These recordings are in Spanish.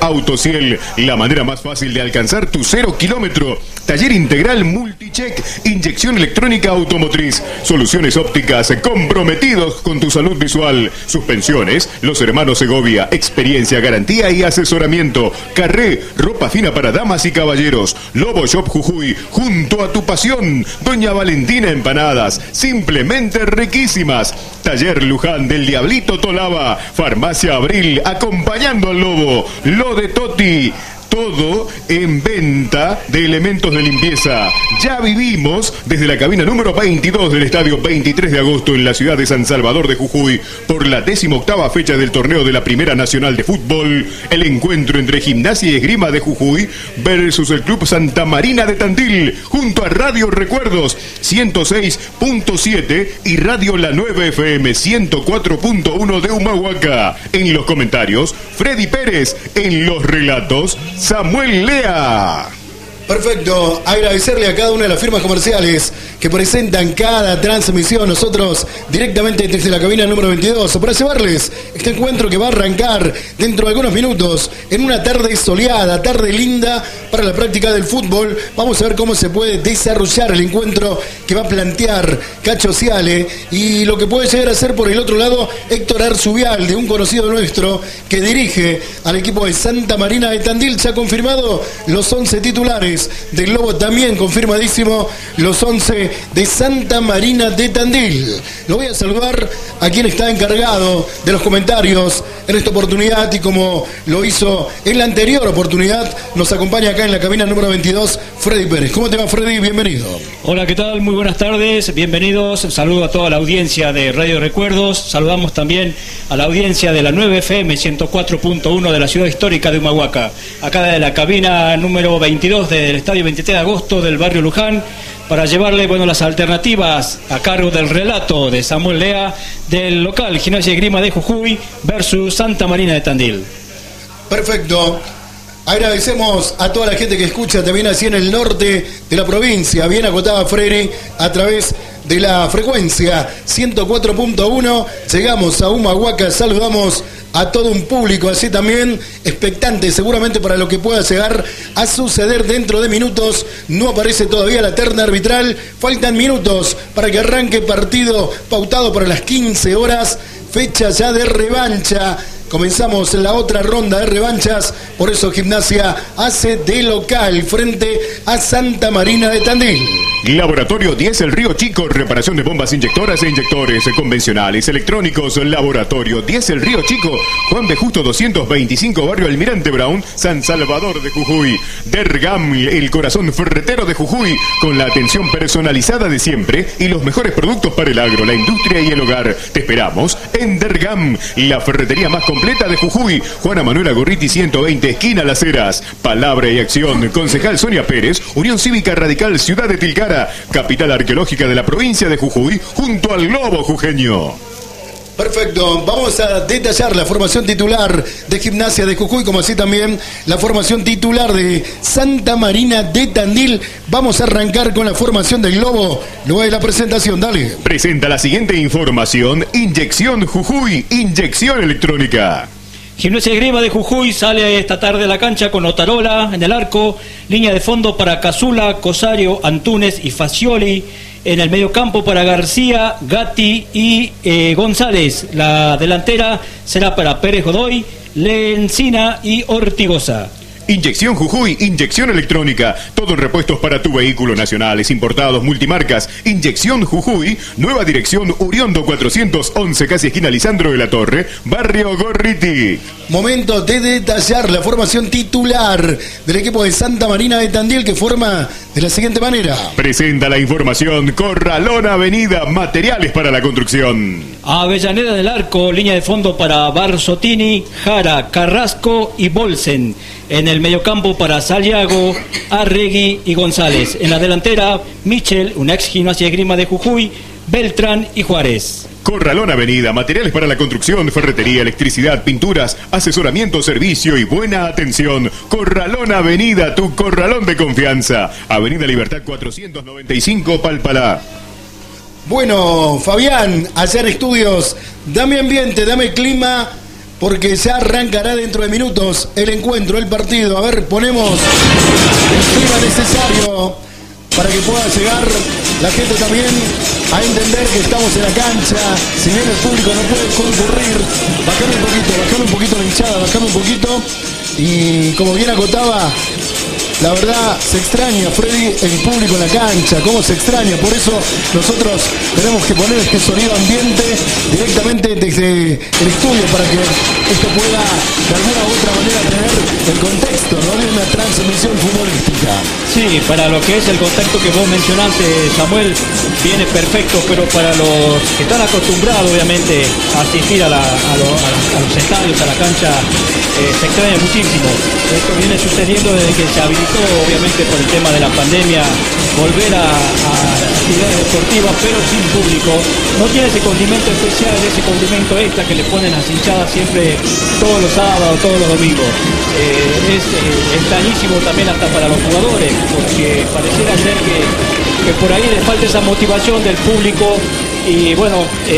Autociel, la manera más fácil de alcanzar tu 0 kilómetro. Taller integral Multicheck, inyección electrónica automotriz, soluciones ópticas, comprometidos con tu salud visual. Suspensiones, los hermanos Segovia, experiencia, garantía y asesoramiento. Carré, ropa fina para damas y caballeros. Lobo Shop Jujuy, junto a tu pasión. Doña Valentina Empanadas, simplemente riquísimas. Taller Luján del Diablito Tolaba. Farmacia Abril, acompañando al lobo. Lo de Toti. Todo en venta de elementos de limpieza. Ya vivimos desde la cabina número 22 del estadio 23 de agosto en la ciudad de San Salvador de Jujuy por la 18ª fecha del torneo de la Primera Nacional de Fútbol. El encuentro entre Gimnasia y Esgrima de Jujuy versus el Club Santa Marina de Tandil junto a Radio Recuerdos 106.7 y Radio La 9 FM 104.1 de Humahuaca. En los comentarios, Freddy Pérez. En los relatos, Samuel Lea. Perfecto, agradecerle a cada una de las firmas comerciales que presentan cada transmisión, nosotros directamente desde la cabina número 22, para llevarles este encuentro que va a arrancar dentro de algunos minutos, en una tarde soleada, tarde linda para la práctica del fútbol. Vamos a ver cómo se puede desarrollar el encuentro que va a plantear Cacho Ciale y lo que puede llegar a ser por el otro lado Héctor Arzubial, de un conocido nuestro que dirige al equipo de Santa Marina de Tandil. Se ha confirmado los 11 titulares del Lobo, también confirmadísimo los 11 de Santa Marina de Tandil. Lo voy a saludar a quien está encargado de los comentarios en esta oportunidad y como lo hizo en la anterior oportunidad, nos acompaña acá en la cabina número 22, Freddy Pérez. ¿Cómo te va, Freddy? Bienvenido. Hola, ¿qué tal? Muy buenas tardes, bienvenidos. Saludo a toda la audiencia de Radio Recuerdos. Saludamos también a la audiencia de la 9 FM 104.1 de la ciudad histórica de Humahuaca. Acá de la cabina número 22 del estadio 23 de agosto del barrio Luján, para llevarle las alternativas a cargo del relato de Samuel Lea del local Gimnasia y Esgrima de Jujuy versus Santa Marina de Tandil. Perfecto. Agradecemos a toda la gente que escucha también así en el norte de la provincia, bien acotada Freire, a través de la frecuencia 104.1. Llegamos a Humahuaca, saludamos a todo un público así también expectante seguramente para lo que pueda llegar a suceder dentro de minutos. No aparece todavía la terna arbitral, faltan minutos para que arranque partido pautado para las 15 horas, fecha ya de revancha. Comenzamos la otra ronda de revanchas, por eso Gimnasia hace de local frente a Santa Marina de Tandil. Laboratorio 10 El Río Chico, reparación de bombas inyectoras e inyectores convencionales, electrónicos. Laboratorio 10 El Río Chico, Juan de Justo 225, barrio Almirante Brown, San Salvador de Jujuy. Dergam, el corazón ferretero de Jujuy, con la atención personalizada de siempre y los mejores productos para el agro, la industria y el hogar. Te esperamos en Dergam, la ferretería más completa de Jujuy. Juana Manuela Gorriti 120, esquina Las Heras. Palabra y acción, concejal Sonia Pérez, Unión Cívica Radical Ciudad de Tilcara, capital arqueológica de la provincia de Jujuy, junto al Lobo jujeño. Perfecto, vamos a detallar la formación titular de Gimnasia de Jujuy, como así también la formación titular de Santa Marina de Tandil. Vamos a arrancar con la formación del Lobo, luego de la presentación, dale. Presenta la siguiente información: Inyección Jujuy, inyección electrónica. Gimnasia y Esgrima de Jujuy sale esta tarde a la cancha con Otarola en el arco, línea de fondo para Casula, Cosario, Antunes y Facioli. En el mediocampo para García, Gatti y González. La delantera será para Pérez Godoy, Lencina y Ortigosa. Inyección Jujuy, inyección electrónica. Todo en repuestos para tu vehículo, nacionales, importados, multimarcas. Inyección Jujuy, nueva dirección Uriondo 411, casi esquina Lisandro de la Torre, barrio Gorriti. Momento de detallar la formación titular del equipo de Santa Marina de Tandil, que forma de la siguiente manera. Presenta la información Corralón Avenida, materiales para la construcción. Avellaneda del arco, línea de fondo para Barzotini, Jara, Carrasco y Bolsen. En el mediocampo para Sayago, Arregui y González. En la delantera, Michel, un ex Gimnasia y Esgrima de Jujuy, Beltrán y Juárez. Corralón Avenida, materiales para la construcción, ferretería, electricidad, pinturas, asesoramiento, servicio y buena atención. Corralón Avenida, tu corralón de confianza. Avenida Libertad 495, Palpalá. Bueno, Fabián, allá en estudios, dame ambiente, dame clima, porque ya arrancará dentro de minutos el encuentro, el partido. A ver, ponemos el clima necesario para que pueda llegar la gente también a entender que estamos en la cancha. Si bien el público no puede concurrir, bajame un poquito la hinchada, bajame un poquito. Y como bien acotaba, la verdad se extraña, Freddy, el público en la cancha, cómo se extraña. Por eso nosotros tenemos que poner este sonido ambiente directamente desde el estudio para que esto pueda de alguna u otra manera tener el contexto, ¿no?, de una transmisión futbolística. Sí, para lo que es el contexto que vos mencionaste, Samuel, viene perfecto, pero para los que están acostumbrados obviamente a asistir a los estadios, a la cancha, se extraña muchísimo. Esto viene sucediendo desde que se habilitó, obviamente por el tema de la pandemia, volver a actividades deportivas, pero sin público. No tiene ese condimento especial, ese condimento extra que le ponen las hinchadas siempre, todos los sábados, todos los domingos. Es extrañísimo también hasta para los jugadores, porque pareciera ser que por ahí les falta esa motivación del público. Y bueno,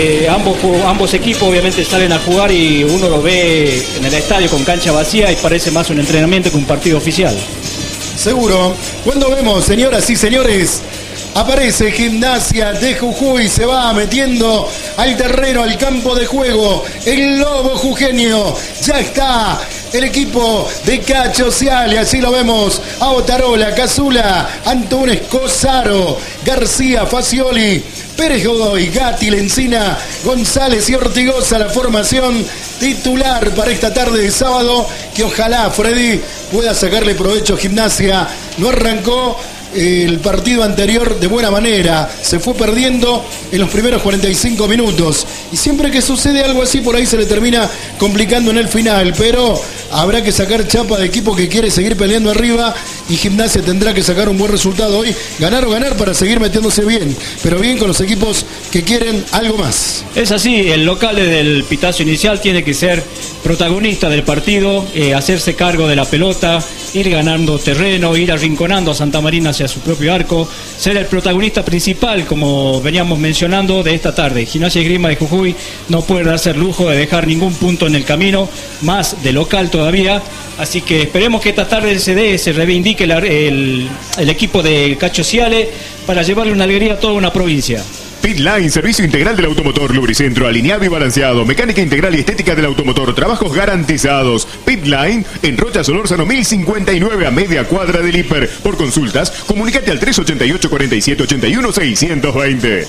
ambos equipos obviamente salen a jugar y uno lo ve en el estadio con cancha vacía y parece más un entrenamiento que un partido oficial. Seguro. Cuando vemos, señoras y señores, aparece Gimnasia de Jujuy, se va metiendo al terreno, al campo de juego, el Lobo jujeño, ya está el equipo de Cacho Ciale, así lo vemos, a Otarola, Cazula, Antunes, Cosaro, García, Facioli, Pérez Godoy, Gatti, Lencina, González y Ortigosa, la formación titular para esta tarde de sábado, que ojalá Freddy pueda sacarle provecho a Gimnasia. No arrancó el partido anterior de buena manera, se fue perdiendo en los primeros 45 minutos y siempre que sucede algo así por ahí se le termina complicando en el final, pero habrá que sacar chapa de equipo que quiere seguir peleando arriba y Gimnasia tendrá que sacar un buen resultado hoy, ganar o ganar para seguir metiéndose bien, pero bien con los equipos que quieren algo más. Es así, el local desde el pitazo inicial tiene que ser protagonista del partido, hacerse cargo de la pelota, ir ganando terreno, ir arrinconando a Santa Marina hacia su propio arco, ser el protagonista principal, como veníamos mencionando, de esta tarde. Gimnasia y Esgrima de Jujuy no puede darse el lujo de dejar ningún punto en el camino, más de local todavía, así que esperemos que esta tarde se reivindique el equipo de Cacho Ciale para llevarle una alegría a toda una provincia. Pitline, servicio integral del automotor, lubricentro alineado y balanceado, mecánica integral y estética del automotor, trabajos garantizados. Pitline en Rocha Solórzano 1059 a media cuadra del Hiper. Por consultas, comunícate al 388 47 81 620.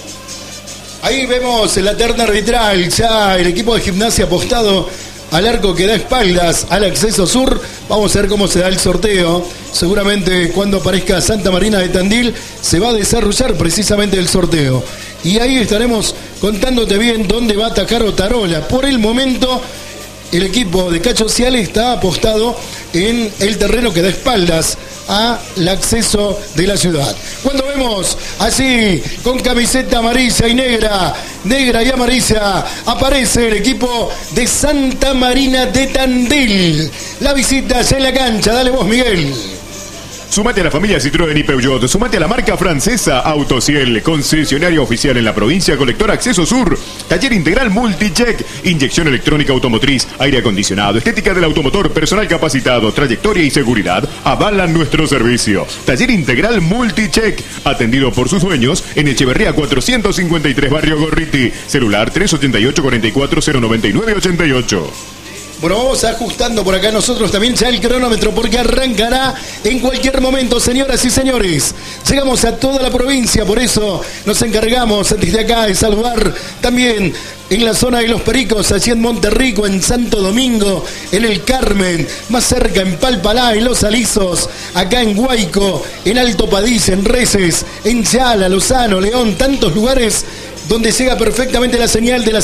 Ahí vemos la terna arbitral, ya el equipo de Gimnasia apostado al arco que da espaldas al acceso sur. Vamos a ver cómo se da el sorteo. Seguramente cuando aparezca Santa Marina de Tandil se va a desarrollar precisamente el sorteo. Y ahí estaremos contándote bien dónde va a atacar Otarola. Por el momento, el equipo de Cacho Ciale está apostado en el terreno que da espaldas al acceso de la ciudad. Cuando vemos así, con camiseta amarilla y negra y amarilla, aparece el equipo de Santa Marina de Tandil. La visita ya en la cancha. Dale vos, Miguel. Sumate a la familia Citroën y Peugeot, sumate a la marca francesa Autociel, concesionaria oficial en la provincia, colector Acceso Sur, taller integral Multicheck, inyección electrónica automotriz, aire acondicionado, estética del automotor, personal capacitado, trayectoria y seguridad, avalan nuestro servicio. Taller integral Multicheck, atendido por sus dueños en Echeverría 453, Barrio Gorriti, celular 388 44 099 88. Bueno, vamos ajustando por acá nosotros también ya el cronómetro porque arrancará en cualquier momento, señoras y señores. Llegamos a toda la provincia, por eso nos encargamos desde acá de saludar también en la zona de Los Pericos, allí en Monterrico, en Santo Domingo, en el Carmen, más cerca en Palpalá, en Los Alisos, acá en Guayco, en Alto Padilla, en Reces, en Chala, Lozano, León, tantos lugares donde llega perfectamente la señal de la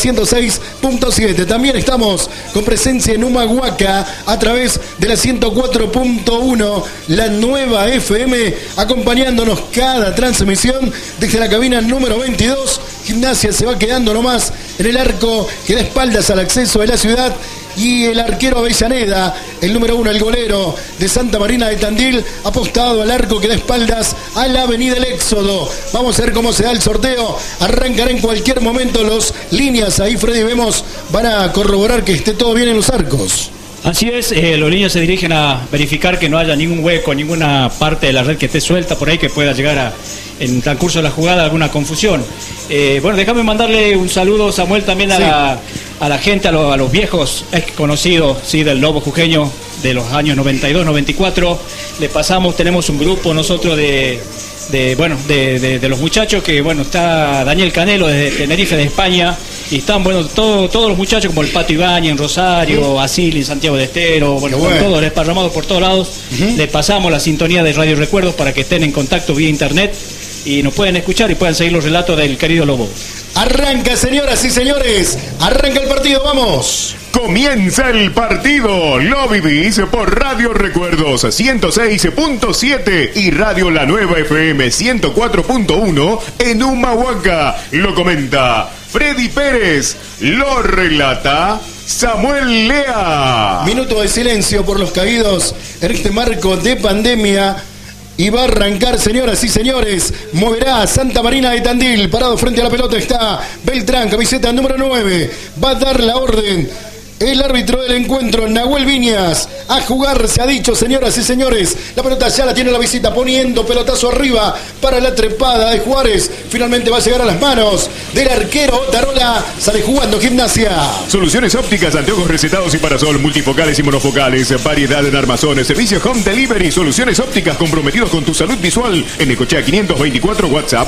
106.7. También estamos con presencia en Humahuaca a través de la 104.1, la nueva FM, acompañándonos cada transmisión desde la cabina número 22. Gimnasia se va quedando nomás en el arco que da espaldas al acceso de la ciudad. Y el arquero Avellaneda, el número 1, el golero de Santa Marina de Tandil, apostado al arco que da espaldas a la Avenida El Éxodo. Vamos a ver cómo se da el sorteo. Arrancará en cualquier momento los líneas. Ahí, Freddy, vemos, van a corroborar que esté todo bien en los arcos. Así es, los niños se dirigen a verificar que no haya ningún hueco, ninguna parte de la red que esté suelta por ahí que pueda llegar en el transcurso de la jugada alguna confusión. Bueno, déjame mandarle un saludo, Samuel, también a la gente, a los viejos conocidos, ¿sí?, del Lobo Jujeño de los años 92, 94. Le pasamos, tenemos un grupo nosotros de los muchachos que, bueno, está Daniel Canelo desde Tenerife, de España, y están, bueno, todos los muchachos como el Pato Ibañez en Rosario, Asili en Santiago de Estero, bueno, todos desparramados por todos lados. Le pasamos la sintonía de Radio Recuerdos para que estén en contacto vía internet y nos pueden escuchar y puedan seguir los relatos del querido Lobo. Arranca, señoras y señores, arranca el partido, vamos. Comienza el partido, lo vivís por Radio Recuerdos 106.7 y Radio La Nueva FM 104.1 en Humahuaca. Lo comenta Freddy Pérez, lo relata Samuel Lea. Minuto de silencio por los caídos en este marco de pandemia. Y va a arrancar, señoras y señores. Moverá Santa Marina de Tandil. Parado frente a la pelota está Beltrán, camiseta número 9. Va a dar la orden el árbitro del encuentro, Nahuel Viñas. A jugar, se ha dicho, señoras y señores. La pelota ya la tiene la visita, poniendo pelotazo arriba para la trepada de Juárez. Finalmente va a llegar a las manos del arquero Tarola. Sale jugando Gimnasia. Soluciones ópticas, anteojos recetados y parasol, multifocales y monofocales, variedad en armazones, servicio home delivery, soluciones ópticas, comprometidos con tu salud visual. En Necochea 524, WhatsApp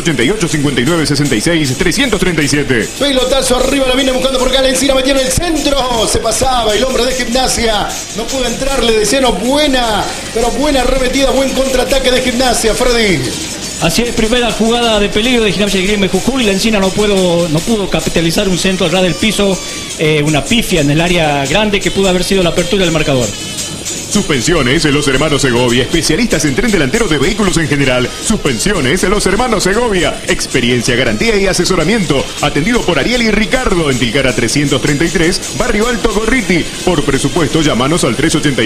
388-5966-337. Pelotazo arriba, la viene buscando por acá, Lencina metió en el centro. Se pasaba el hombre de Gimnasia. No pudo entrarle de lleno. Buena arremetida, buen contraataque de Gimnasia, Freddy. Así es, primera jugada de peligro de Gimnasia de Grima y Jujuy. La Encina no pudo capitalizar un centro al ras del piso, una pifia en el área grande que pudo haber sido la apertura del marcador. Suspensiones Los Hermanos Segovia, especialistas en tren delantero de vehículos en general. Suspensiones Los Hermanos Segovia, experiencia, garantía y asesoramiento. Atendido por Ariel y Ricardo en Tilcara 333, Barrio Alto Gorriti. Por presupuesto, llámanos al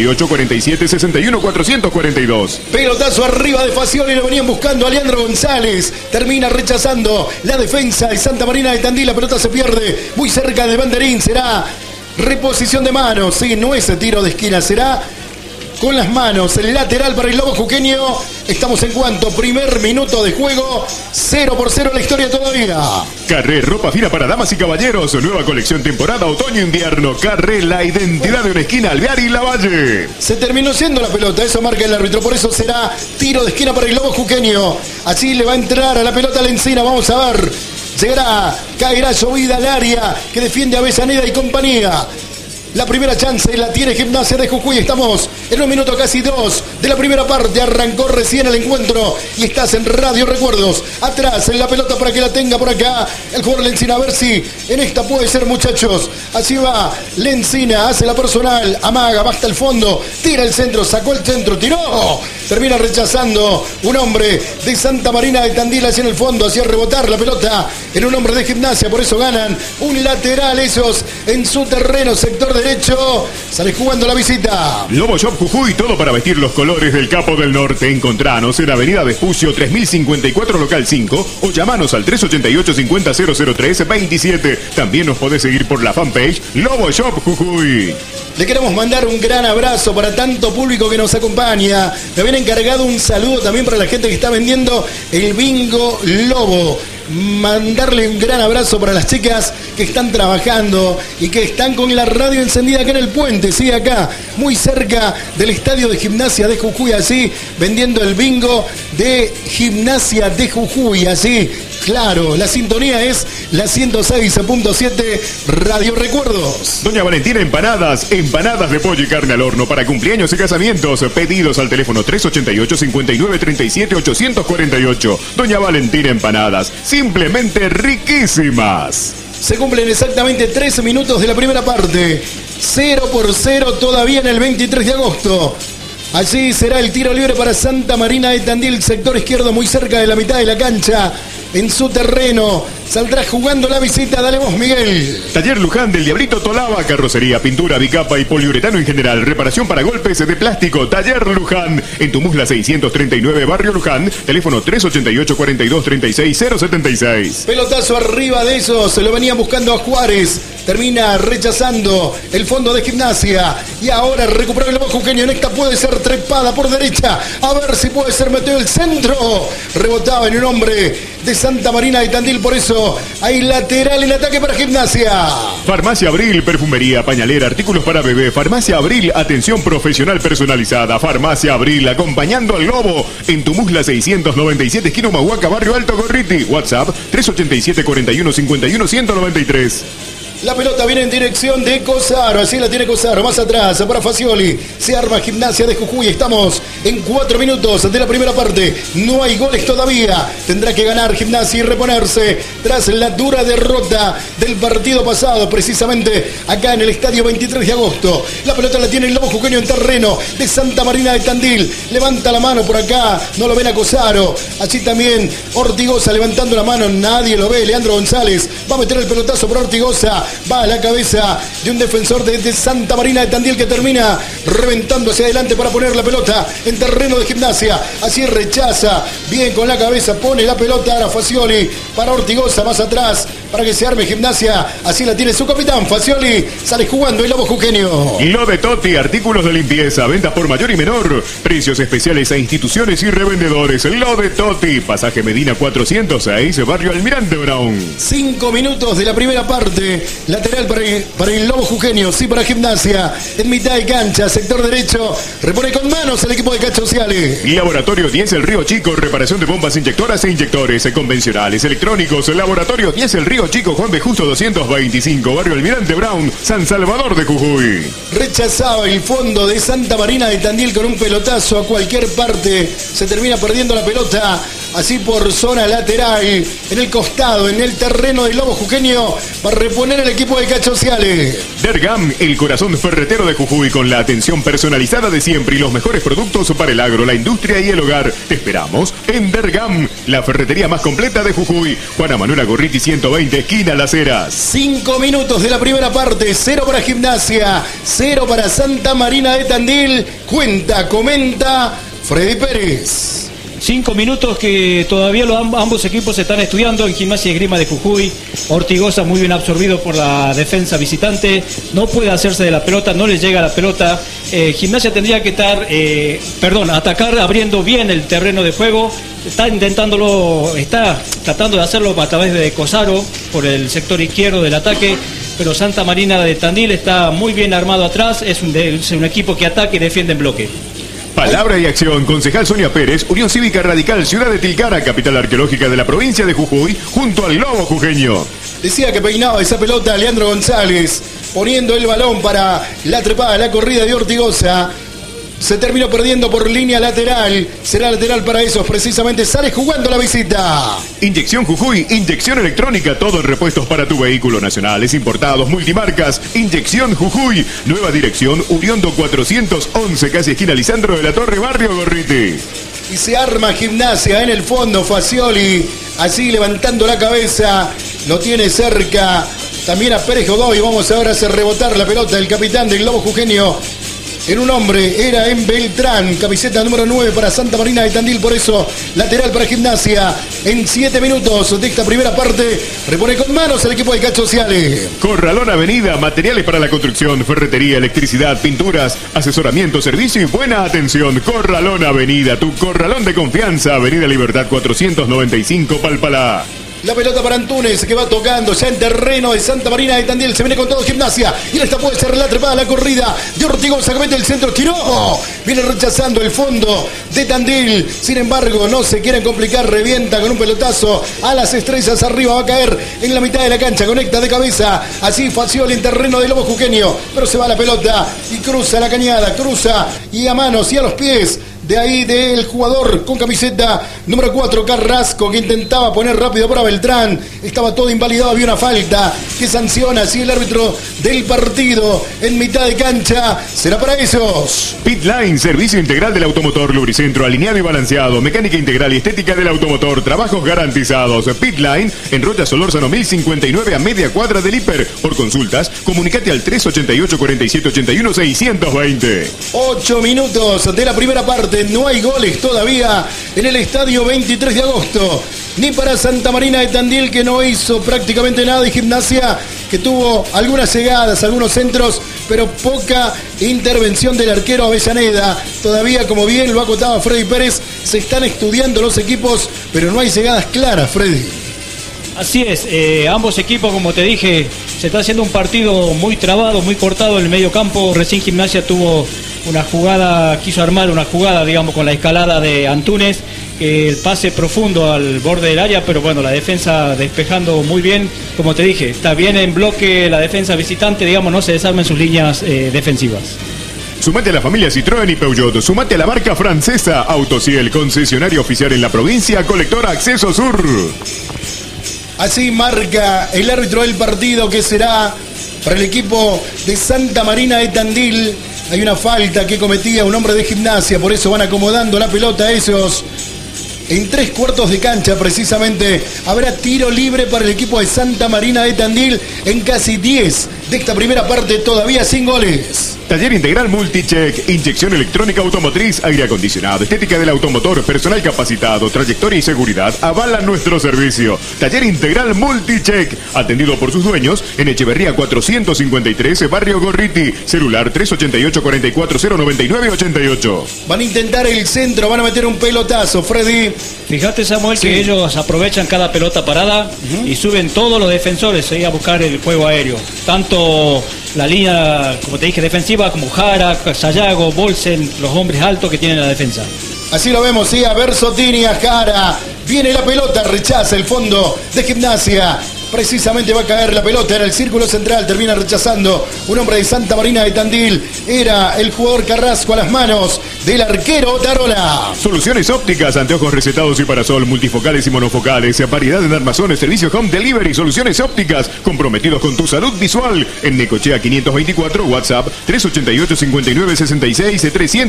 388-47-61-442. Pelotazo arriba de Facioli, lo venían buscando a Leandro González. Termina rechazando la defensa de Santa Marina de Tandil. La pelota se pierde muy cerca del banderín. Será reposición de manos. Sí, no es tiro de esquina, será con las manos, el lateral para el Lobo Juqueño. Estamos en cuanto, primer minuto de juego, 0-0 la historia todavía. Carré, ropa fina para damas y caballeros, nueva colección temporada otoño-invierno. Carré, la identidad de una esquina, Alvear y Lavalle. Se terminó yendo la pelota, eso marca el árbitro, por eso será tiro de esquina para el Lobo Juqueño. Así le va a entrar a la pelota a la Encina, vamos a ver. Llegará, caerá llovida al área que defiende a Avellaneda y compañía. La primera chance la tiene Gimnasia de Jujuy. Estamos en un minuto casi 2 de la primera parte. Arrancó recién el encuentro y estás en Radio Recuerdos. Atrás en la pelota para que la tenga por acá el jugador Lencina. A ver si en esta puede ser, muchachos. Así va Lencina, hace la personal, amaga, va hasta el fondo, tira el centro, sacó el centro, tiró. Termina rechazando un hombre de Santa Marina de Tandil hacia en el fondo, hacía rebotar la pelota en un hombre de Gimnasia. Por eso ganan un lateral esos en su terreno, sector derecho. Sale jugando la visita. Lobo Shop Jujuy, todo para vestir los colores del Capo del Norte. Encontranos en Avenida Vespucio 3054, local 5, o llamanos al 388-50-003-27. También nos podés seguir por la fanpage Lobo Shop Jujuy. Le queremos mandar un gran abrazo para tanto público que nos acompaña. Me habían encargado un saludo también para la gente que está vendiendo el bingo Lobo. Mandarle un gran abrazo para las chicas que están trabajando y que están con la radio encendida acá en el puente, sí, acá, muy cerca del estadio de Gimnasia de Jujuy, así, vendiendo el bingo de Gimnasia de Jujuy, así. Claro, la sintonía es la 106.7 Radio Recuerdos. Doña Valentina Empanadas, empanadas de pollo y carne al horno para cumpleaños y casamientos. Pedidos al teléfono 388-5937-848. Doña Valentina Empanadas, simplemente riquísimas. Se cumplen exactamente 13 minutos de la primera parte. 0-0 todavía en el 23 de agosto. Allí será el tiro libre para Santa Marina de Tandil, sector izquierdo, muy cerca de la mitad de la cancha. en su terreno. Saldrá jugando la visita. Dale vos, Miguel. Taller Luján del Diablito Tolaba, carrocería, pintura, bicapa y poliuretano en general, reparación para golpes de plástico. Taller Luján, en Tumusla 639, Barrio Luján, teléfono 388-4236-076. Pelotazo arriba de esos, se lo venían buscando a Juárez. Termina rechazando el fondo de Gimnasia. Y ahora recupera el Lobo Jujeño. En esta puede ser trepada por derecha. A ver si puede ser metido el centro. Rebotaba en un hombre de Santa Marina de Tandil. Por eso hay lateral en ataque para Gimnasia. Farmacia Abril, perfumería, pañalera, artículos para bebé. Farmacia Abril, atención profesional personalizada. Farmacia Abril, acompañando al Lobo en Tumusla 697, esquina Humahuaca, Barrio Alto, Gorriti. WhatsApp 387-41-51-193. La pelota viene en dirección de Cosaro, así la tiene Cosaro, más atrás para Facioli, se arma Gimnasia de Jujuy, estamos en 4 minutos de la primera parte, no hay goles todavía, tendrá que ganar Gimnasia y reponerse tras la dura derrota del partido pasado, precisamente acá en el estadio 23 de agosto, la pelota la tiene el Lobo Jujeño en terreno de Santa Marina de Tandil, levanta la mano por acá, no lo ven a Cosaro, así también Ortigosa levantando la mano, nadie lo ve, Leandro González va a meter el pelotazo por Ortigosa, va a la cabeza de un defensor de Santa Marina de Tandil que termina reventando hacia adelante para poner la pelota en terreno de Gimnasia. Así rechaza, bien con la cabeza, pone la pelota a Facioli para Ortigosa más atrás para que se arme Gimnasia. Así la tiene su capitán, Facioli. Sale jugando el Lobo Jujeño. Lo de Totti, artículos de limpieza, ventas por mayor y menor, precios especiales a instituciones y revendedores. Lo de Totti, pasaje Medina 406, barrio Almirante Brown. 5 minutos de la primera parte. Lateral para el Lobo Jujeño, sí para Gimnasia. En mitad de cancha, sector derecho. Repone con manos el equipo de Cachociales. Laboratorio 10 El Río Chico, reparación de bombas inyectoras e inyectores convencionales, electrónicos. Laboratorio 10 El Río Chico, Juan B. Justo 225, barrio Almirante Brown, San Salvador de Jujuy. Rechazaba el fondo de Santa Marina de Tandil con un pelotazo a cualquier parte. Se termina perdiendo la pelota. Así por zona lateral, en el costado, en el terreno del Lobo Jujeño, para reponer el equipo de Cachociales. Dergam, el corazón ferretero de Jujuy, con la atención personalizada de siempre y los mejores productos para el agro, la industria y el hogar. Te esperamos en Dergam, la ferretería más completa de Jujuy. Juana Manuela Gorriti 120, esquina Las Heras. 5 minutos de la primera parte, 0 para Gimnasia, 0 para Santa Marina de Tandil. Cuenta, comenta Freddy Pérez. 5 minutos que todavía ambos equipos están estudiando en Gimnasia y Esgrima de Jujuy. Ortigosa muy bien absorbido por la defensa visitante, no puede hacerse de la pelota, no le llega la pelota. Gimnasia tendría que atacar abriendo bien el terreno de juego. Está tratando de hacerlo a través de Cosaro por el sector izquierdo del ataque, pero Santa Marina de Tandil está muy bien armado atrás, es un equipo que ataca y defiende en bloque. Palabra y acción, concejal Sonia Pérez, Unión Cívica Radical, Ciudad de Tilcara, capital arqueológica de la provincia de Jujuy, junto al Lobo Jujeño. Decía que peinaba esa pelota Leandro González, poniendo el balón para la trepada, la corrida de Ortigosa. Se terminó perdiendo por línea lateral. Será lateral para esos, precisamente. Sale jugando la visita. Inyección Jujuy, inyección electrónica, todo en repuestos para tu vehículo, nacionales, importados, multimarcas. Inyección Jujuy, nueva dirección, Uriondo 411, casi esquina Lisandro de la Torre, barrio Gorriti. Y se arma Gimnasia en el fondo, Facioli, así levantando la cabeza. Lo tiene cerca también a Pérez Godoy. Vamos ahora a hacer rebotar la pelota del capitán del Lobo Jujeño. En un hombre, era en Beltrán, camiseta número 9 para Santa Marina de Tandil, por eso lateral para Gimnasia. En 7 minutos de esta primera parte, repone con manos el equipo de Cachociales. Corralón Avenida, materiales para la construcción, ferretería, electricidad, pinturas, asesoramiento, servicio y buena atención. Corralón Avenida, tu corralón de confianza, Avenida Libertad 495, Palpalá. La pelota para Antunes, que va tocando ya en terreno de Santa Marina de Tandil. Se viene con todo Gimnasia. Y esta puede ser la trepada, la corrida de Ortigosa, que mete el centro. Tiró. Viene rechazando el fondo de Tandil. Sin embargo, no se quieren complicar. Revienta con un pelotazo a las estrellas arriba. Va a caer en la mitad de la cancha. Conecta de cabeza. Así Facioli en terreno de Lobo Jujeño. Pero se va la pelota y cruza la cañada. Cruza y a manos y a los pies de ahí del jugador con camiseta número 4, Carrasco, que intentaba poner rápido para Beltrán. Estaba todo invalidado, había una falta que sanciona así el árbitro del partido en mitad de cancha. Será para esos. Pitline, servicio integral del automotor, lubricentro alineado y balanceado, mecánica integral y estética del automotor, trabajos garantizados. Pitline, en Rocha Solórzano 1059 a media cuadra del Hiper. Por consultas, comunicate al 388 47 81 620. 8 minutos de la primera parte, no hay goles todavía en el estadio 23 de agosto. Ni para Santa Marina de Tandil, que no hizo prácticamente nada, y Gimnasia, que tuvo algunas llegadas, algunos centros, pero poca intervención del arquero Avellaneda. Todavía, como bien lo acotaba Freddy Pérez, se están estudiando los equipos, pero no hay llegadas claras, Freddy. Así es, ambos equipos, como te dije, se está haciendo un partido muy trabado, muy cortado en el medio campo. Recién Gimnasia tuvo una jugada, quiso armar una jugada, digamos, con la escalada de Antúnez, el pase profundo al borde del área, pero bueno, la defensa despejando muy bien. Como te dije, está bien en bloque la defensa visitante, digamos, no se desarmen sus líneas defensivas. Sumate a la familia Citroën y Peugeot. Sumate a la marca francesa Autociel, concesionario oficial en la provincia, colectora Acceso Sur. Así marca el árbitro del partido, que será para el equipo de Santa Marina de Tandil. Hay una falta que cometía un hombre de Gimnasia, por eso van acomodando la pelota esos. En 3/4 de cancha, precisamente, habrá tiro libre para el equipo de Santa Marina de Tandil en casi 10 de esta primera parte, todavía sin goles. Taller Integral Multicheck, inyección electrónica automotriz, aire acondicionado, estética del automotor, personal capacitado, trayectoria y seguridad avalan nuestro servicio. Taller Integral Multicheck, atendido por sus dueños en Echeverría 453, Barrio Gorriti, celular 388 44 099 88. Van a intentar el centro, van a meter un pelotazo, Freddy. Fíjate, Samuel, que ellos aprovechan cada pelota parada y suben todos los defensores a buscar el juego aéreo. Tanto la línea, como te dije, defensiva, como Jara, Sayago, Bolsen, los hombres altos que tienen la defensa. Así lo vemos, sí, a Bersotini, a Jara. Viene la pelota, rechaza el fondo de Gimnasia. Precisamente va a caer la pelota en el círculo central, termina rechazando un hombre de Santa Marina de Tandil. Era el jugador Carrasco a las manos del arquero Tarola. Soluciones ópticas, anteojos recetados y parasol, multifocales y monofocales, variedad en armazones, servicio home delivery, soluciones ópticas, comprometidos con tu salud visual. En Necochea 524, WhatsApp 388 59 66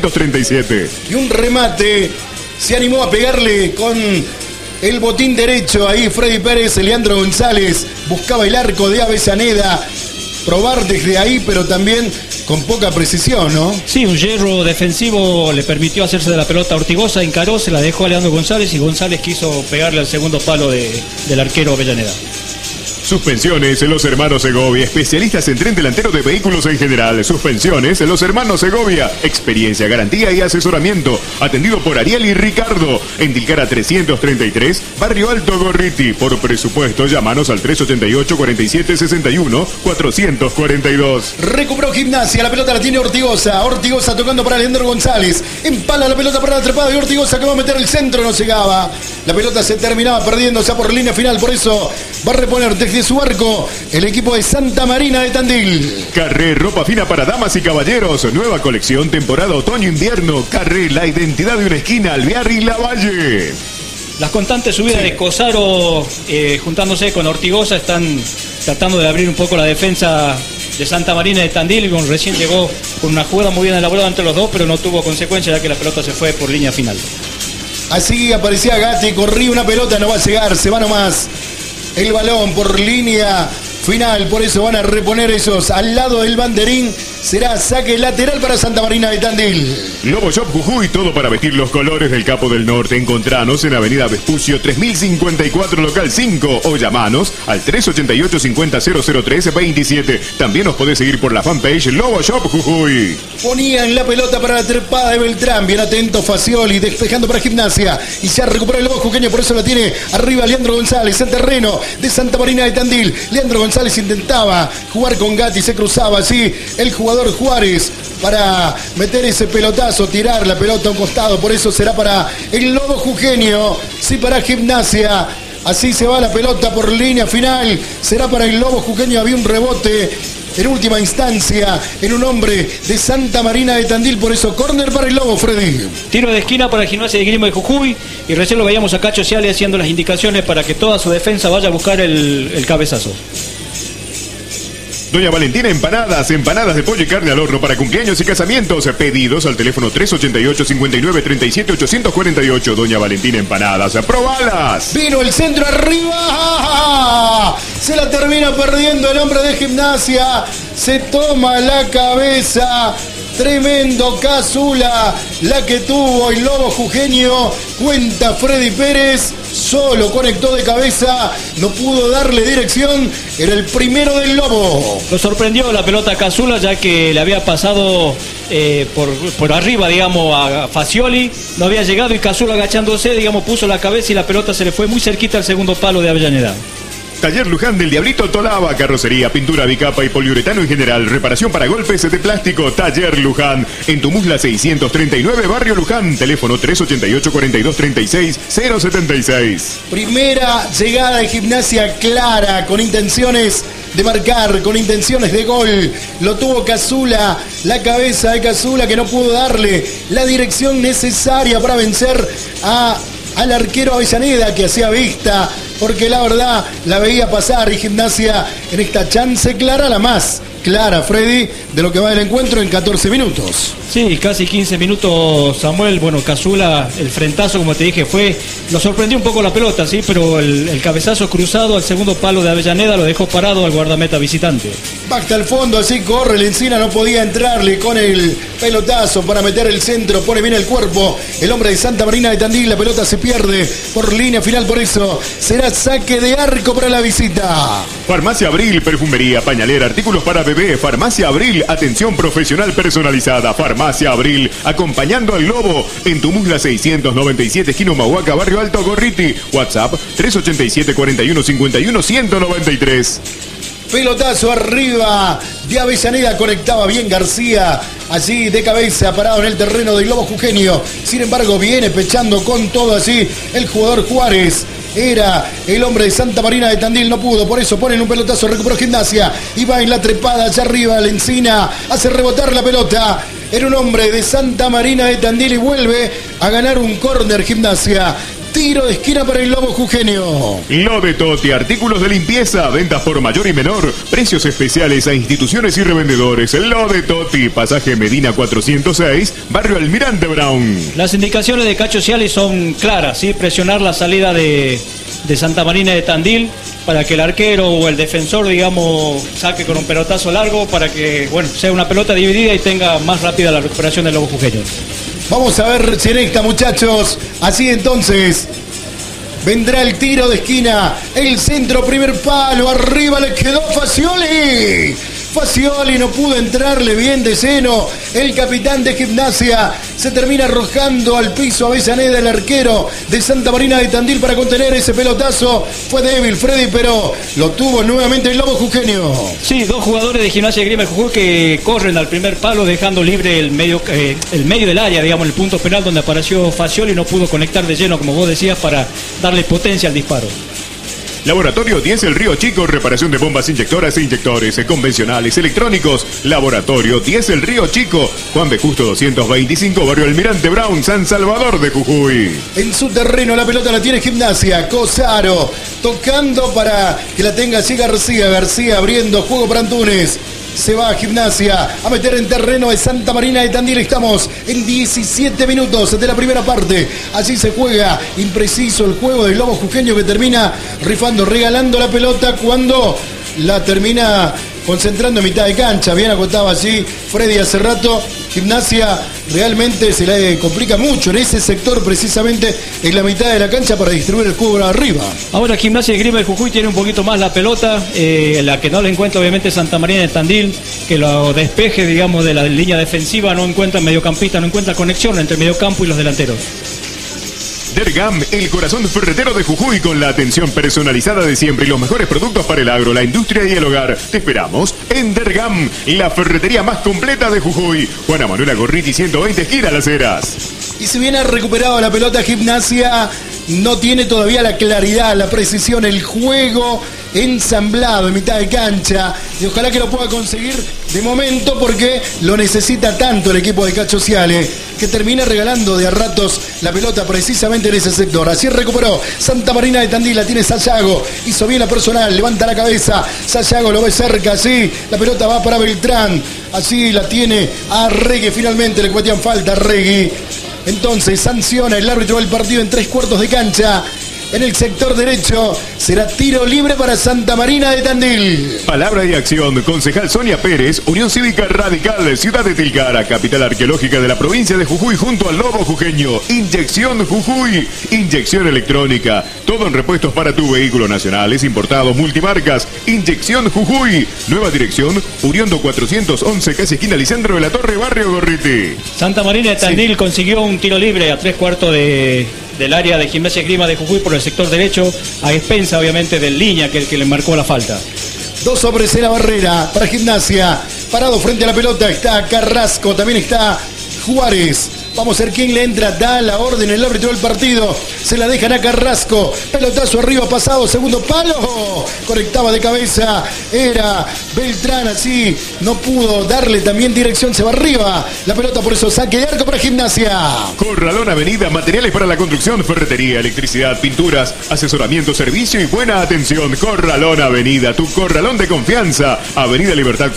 337. Y un remate, se animó a pegarle con el botín derecho ahí Freddy Pérez. Leandro González buscaba el arco de Avellaneda, probar desde ahí, pero también con poca precisión, ¿no? Sí, un hierro defensivo le permitió hacerse de la pelota a Ortigosa, encaró, se la dejó a Leandro González y González quiso pegarle al segundo palo del arquero Avellaneda. Suspensiones Los Hermanos Segovia, especialistas en tren delantero de vehículos en general. Suspensiones Los Hermanos Segovia, experiencia, garantía y asesoramiento. Atendido por Ariel y Ricardo. En Tilcara 333, Barrio Alto Gorriti. Por presupuesto, llámanos al 388 47 61 442. Recuperó Gimnasia, la pelota la tiene Ortigosa. Ortigosa tocando para Leandro González. Empala la pelota para la atrapada y Ortigosa que va a meter el centro, no llegaba. La pelota se terminaba perdiendo ya por línea final, por eso va a reponer desde su arco el equipo de Santa Marina de Tandil. Carré, ropa fina para damas y caballeros. Nueva colección, temporada otoño-invierno. Carré, la identidad de una esquina, Alvear y Lavalle. Las constantes subidas de Cosaro, juntándose con Ortigosa, están tratando de abrir un poco la defensa de Santa Marina de Tandil. Y recién llegó con una jugada muy bien elaborada entre los dos, pero no tuvo consecuencia ya que la pelota se fue por línea final. Así aparecía Gatti, corría una pelota, no va a llegar, se va nomás el balón por línea final, por eso van a reponer esos al lado del banderín. Será saque lateral para Santa Marina de Tandil. Lobo Shop Jujuy, todo para vestir los colores del Capo del Norte. Encontranos en Avenida Vespucio 3054, local 5, o llamanos al 388 50 003 27. También nos podés seguir por la fanpage Lobo Shop Jujuy. Ponían la pelota para la trepada de Beltrán, bien atento Facioli, despejando para Gimnasia, y ya recupera el Lobo Jujeño, por eso la tiene arriba Leandro González, en terreno de Santa Marina de Tandil. Leandro González intentaba jugar con Gatti, se cruzaba así el jugador Juárez para meter ese pelotazo, tirar la pelota a un costado, por eso será para el Lobo Jujeño, sí, para Gimnasia. Así se va la pelota por línea final. Será para el Lobo jujeño. Había un rebote en última instancia en un hombre de Santa Marina de Tandil. Por eso, córner para el Lobo, Freddy. Tiro de esquina para el Gimnasia de Esgrima de Jujuy. Y recién lo veíamos a Cacho Ciale haciendo las indicaciones para que toda su defensa vaya a buscar el cabezazo. Doña Valentina Empanadas, empanadas de pollo y carne al horno para cumpleaños y casamientos. Pedidos al teléfono 388-59-37-848. Doña Valentina Empanadas, ¡probalas! Vino el centro arriba. Se la termina perdiendo el hombre de Gimnasia. Se toma la cabeza. Tremendo Cazula, la que tuvo el Lobo jujeño. Cuenta Freddy Pérez. Solo conectó de cabeza, no pudo darle dirección. Era el primero del Lobo. Lo sorprendió la pelota a Cazula, ya que le había pasado por arriba, digamos, a Facioli. No había llegado y Cazula, agachándose, digamos, puso la cabeza y la pelota se le fue muy cerquita al segundo palo de Avellaneda. Taller Luján del Diablito Tolaba, carrocería, pintura, bicapa y poliuretano en general, reparación para golpes de plástico. Taller Luján, en Tumusla 639, Barrio Luján, teléfono 388-4236-076. Primera llegada de Gimnasia clara, con intenciones de marcar, con intenciones de gol. Lo tuvo Cazula, la cabeza de Cazula que no pudo darle la dirección necesaria para vencer al arquero Avellaneda, que hacía vista, porque la verdad la veía pasar. Y Gimnasia en esta chance clara, la más clara, Freddy, de lo que va del encuentro en 14 minutos. Sí, casi 15 minutos, Samuel. Bueno, Cazula, el frentazo, como te dije, lo sorprendió un poco la pelota, sí, pero el cabezazo cruzado al segundo palo de Avellaneda lo dejó parado al guardameta visitante. Va hasta el fondo, así corre el Encina, no podía entrarle con el pelotazo para meter el centro, pone bien el cuerpo el hombre de Santa Marina de Tandil. La pelota se pierde por línea final, por eso será saque de arco para la visita. Farmacia Abril, perfumería, pañalera, artículos para bebé. Farmacia Abril, atención profesional personalizada. Farmacia Abril, acompañando al Lobo en Tumusla 697, esquina Humahuaca, Barrio Alto, Gorriti. WhatsApp 387-41-51-193. Pelotazo arriba de Avellaneda, conectaba bien García, allí de cabeza, parado en el terreno del Lobo jujeño. Sin embargo, viene pechando con todo así el jugador Juárez. Era el hombre de Santa Marina de Tandil, no pudo, por eso ponen un pelotazo, recuperó Gimnasia y va en la trepada allá arriba. La Encina hace rebotar la pelota. Era un hombre de Santa Marina de Tandil y vuelve a ganar un córner Gimnasia. Tiro de esquina para el Lobo jujeño. Lo de Toti, artículos de limpieza, ventas por mayor y menor, precios especiales a instituciones y revendedores. Lo de Toti, pasaje Medina 406, Barrio Almirante Brown. Las indicaciones de Cacho Ciale son claras, ¿sí? Presionar la salida de Santa Marina de Tandil para que el arquero o el defensor, digamos, saque con un pelotazo largo para que, bueno, sea una pelota dividida y tenga más rápida la recuperación del Lobo jujeño. Vamos a ver si en esta, muchachos. Así entonces vendrá el tiro de esquina. El centro, primer palo. Arriba le quedó Facioli. Facioli no pudo entrarle bien de lleno. El capitán de Gimnasia se termina arrojando al piso. Avellaneda, el arquero de Santa Marina de Tandil, para contener ese pelotazo. Fue débil Freddy, pero lo tuvo nuevamente el Lobo jujeño. Sí, dos jugadores de Gimnasia de Esgrima de Jujuy que corren al primer palo, dejando libre el medio del área, digamos, el punto penal donde apareció Facioli. No pudo conectar de lleno, como vos decías, para darle potencia al disparo. Laboratorio 10 El Río Chico, reparación de bombas inyectoras e inyectores convencionales, electrónicos. Laboratorio 10 El Río Chico, Juan B. Justo 225, Barrio Almirante Brown, San Salvador de Jujuy. En su terreno la pelota la tiene Gimnasia. Cosaro tocando para que la tenga así García. García abriendo juego para Antunes. Se va a Gimnasia a meter en terreno de Santa Marina de Tandil. Estamos en 17 minutos de la primera parte. Allí se juega impreciso el juego del Lobo jujeño, que termina rifando, regalando la pelota cuando la termina concentrando en mitad de cancha. Bien acotado allí Freddy hace rato. Gimnasia realmente se le complica mucho en ese sector, precisamente en la mitad de la cancha, para distribuir el juego arriba. Ahora Gimnasia de Esgrima de Jujuy tiene un poquito más la pelota, la que no le encuentra obviamente Santa Marina de Tandil, que lo despeje, digamos, de la línea defensiva. No encuentra mediocampista, no encuentra conexión entre el mediocampo y los delanteros. Dergam, el corazón ferretero de Jujuy, con la atención personalizada de siempre y los mejores productos para el agro, la industria y el hogar. Te esperamos en Dergam, la ferretería más completa de Jujuy. Juana Manuela Gorriti 120, esquina Las Heras. Y si bien ha recuperado la pelota Gimnasia, no tiene todavía la claridad, la precisión, el juego ensamblado en mitad de cancha. Y ojalá que lo pueda conseguir de momento, porque lo necesita tanto el equipo de Cacho Ciale, que termina regalando de a ratos la pelota precisamente en ese sector. Así recuperó Santa Marina de Tandil, la tiene Sayago, hizo bien la personal, levanta la cabeza, Sayago lo ve cerca, así, la pelota va para Beltrán, así la tiene a Regui, finalmente le cometían falta a Regui. Entonces sanciona el árbitro del partido en 3/4 de cancha. En el sector derecho será tiro libre para Santa Marina de Tandil. Palabra y acción. Concejal Sonia Pérez, Unión Cívica Radical, Ciudad de Tilcara, capital arqueológica de la provincia de Jujuy, junto al Lobo Jujeño. Inyección Jujuy, inyección electrónica. Todo en repuestos para tu vehículo, nacionales, importados, multimarcas. Inyección Jujuy. Nueva dirección, Uriondo 411, casi esquina Lisandro de la Torre, barrio Gorriti. Santa Marina de Tandil consiguió un tiro libre a 3/4 del área de Gimnasia Esgrima de Jujuy por el sector derecho, a expensa obviamente del Línea, que es el que le marcó la falta. 2 hombres en la barrera para Gimnasia. Parado frente a la pelota está Carrasco, también está Juárez. Vamos a ver quién le entra, da la orden el árbitro del partido. Se la dejan a Carrasco. Pelotazo arriba, pasado, segundo palo. Conectaba de cabeza. Era Beltrán, así. No pudo darle también dirección, se va arriba. La pelota, por eso saque de arco para Gimnasia. Corralón Avenida, materiales para la construcción, ferretería, electricidad, pinturas, asesoramiento, servicio y buena atención. Corralón Avenida, tu corralón de confianza. Avenida Libertad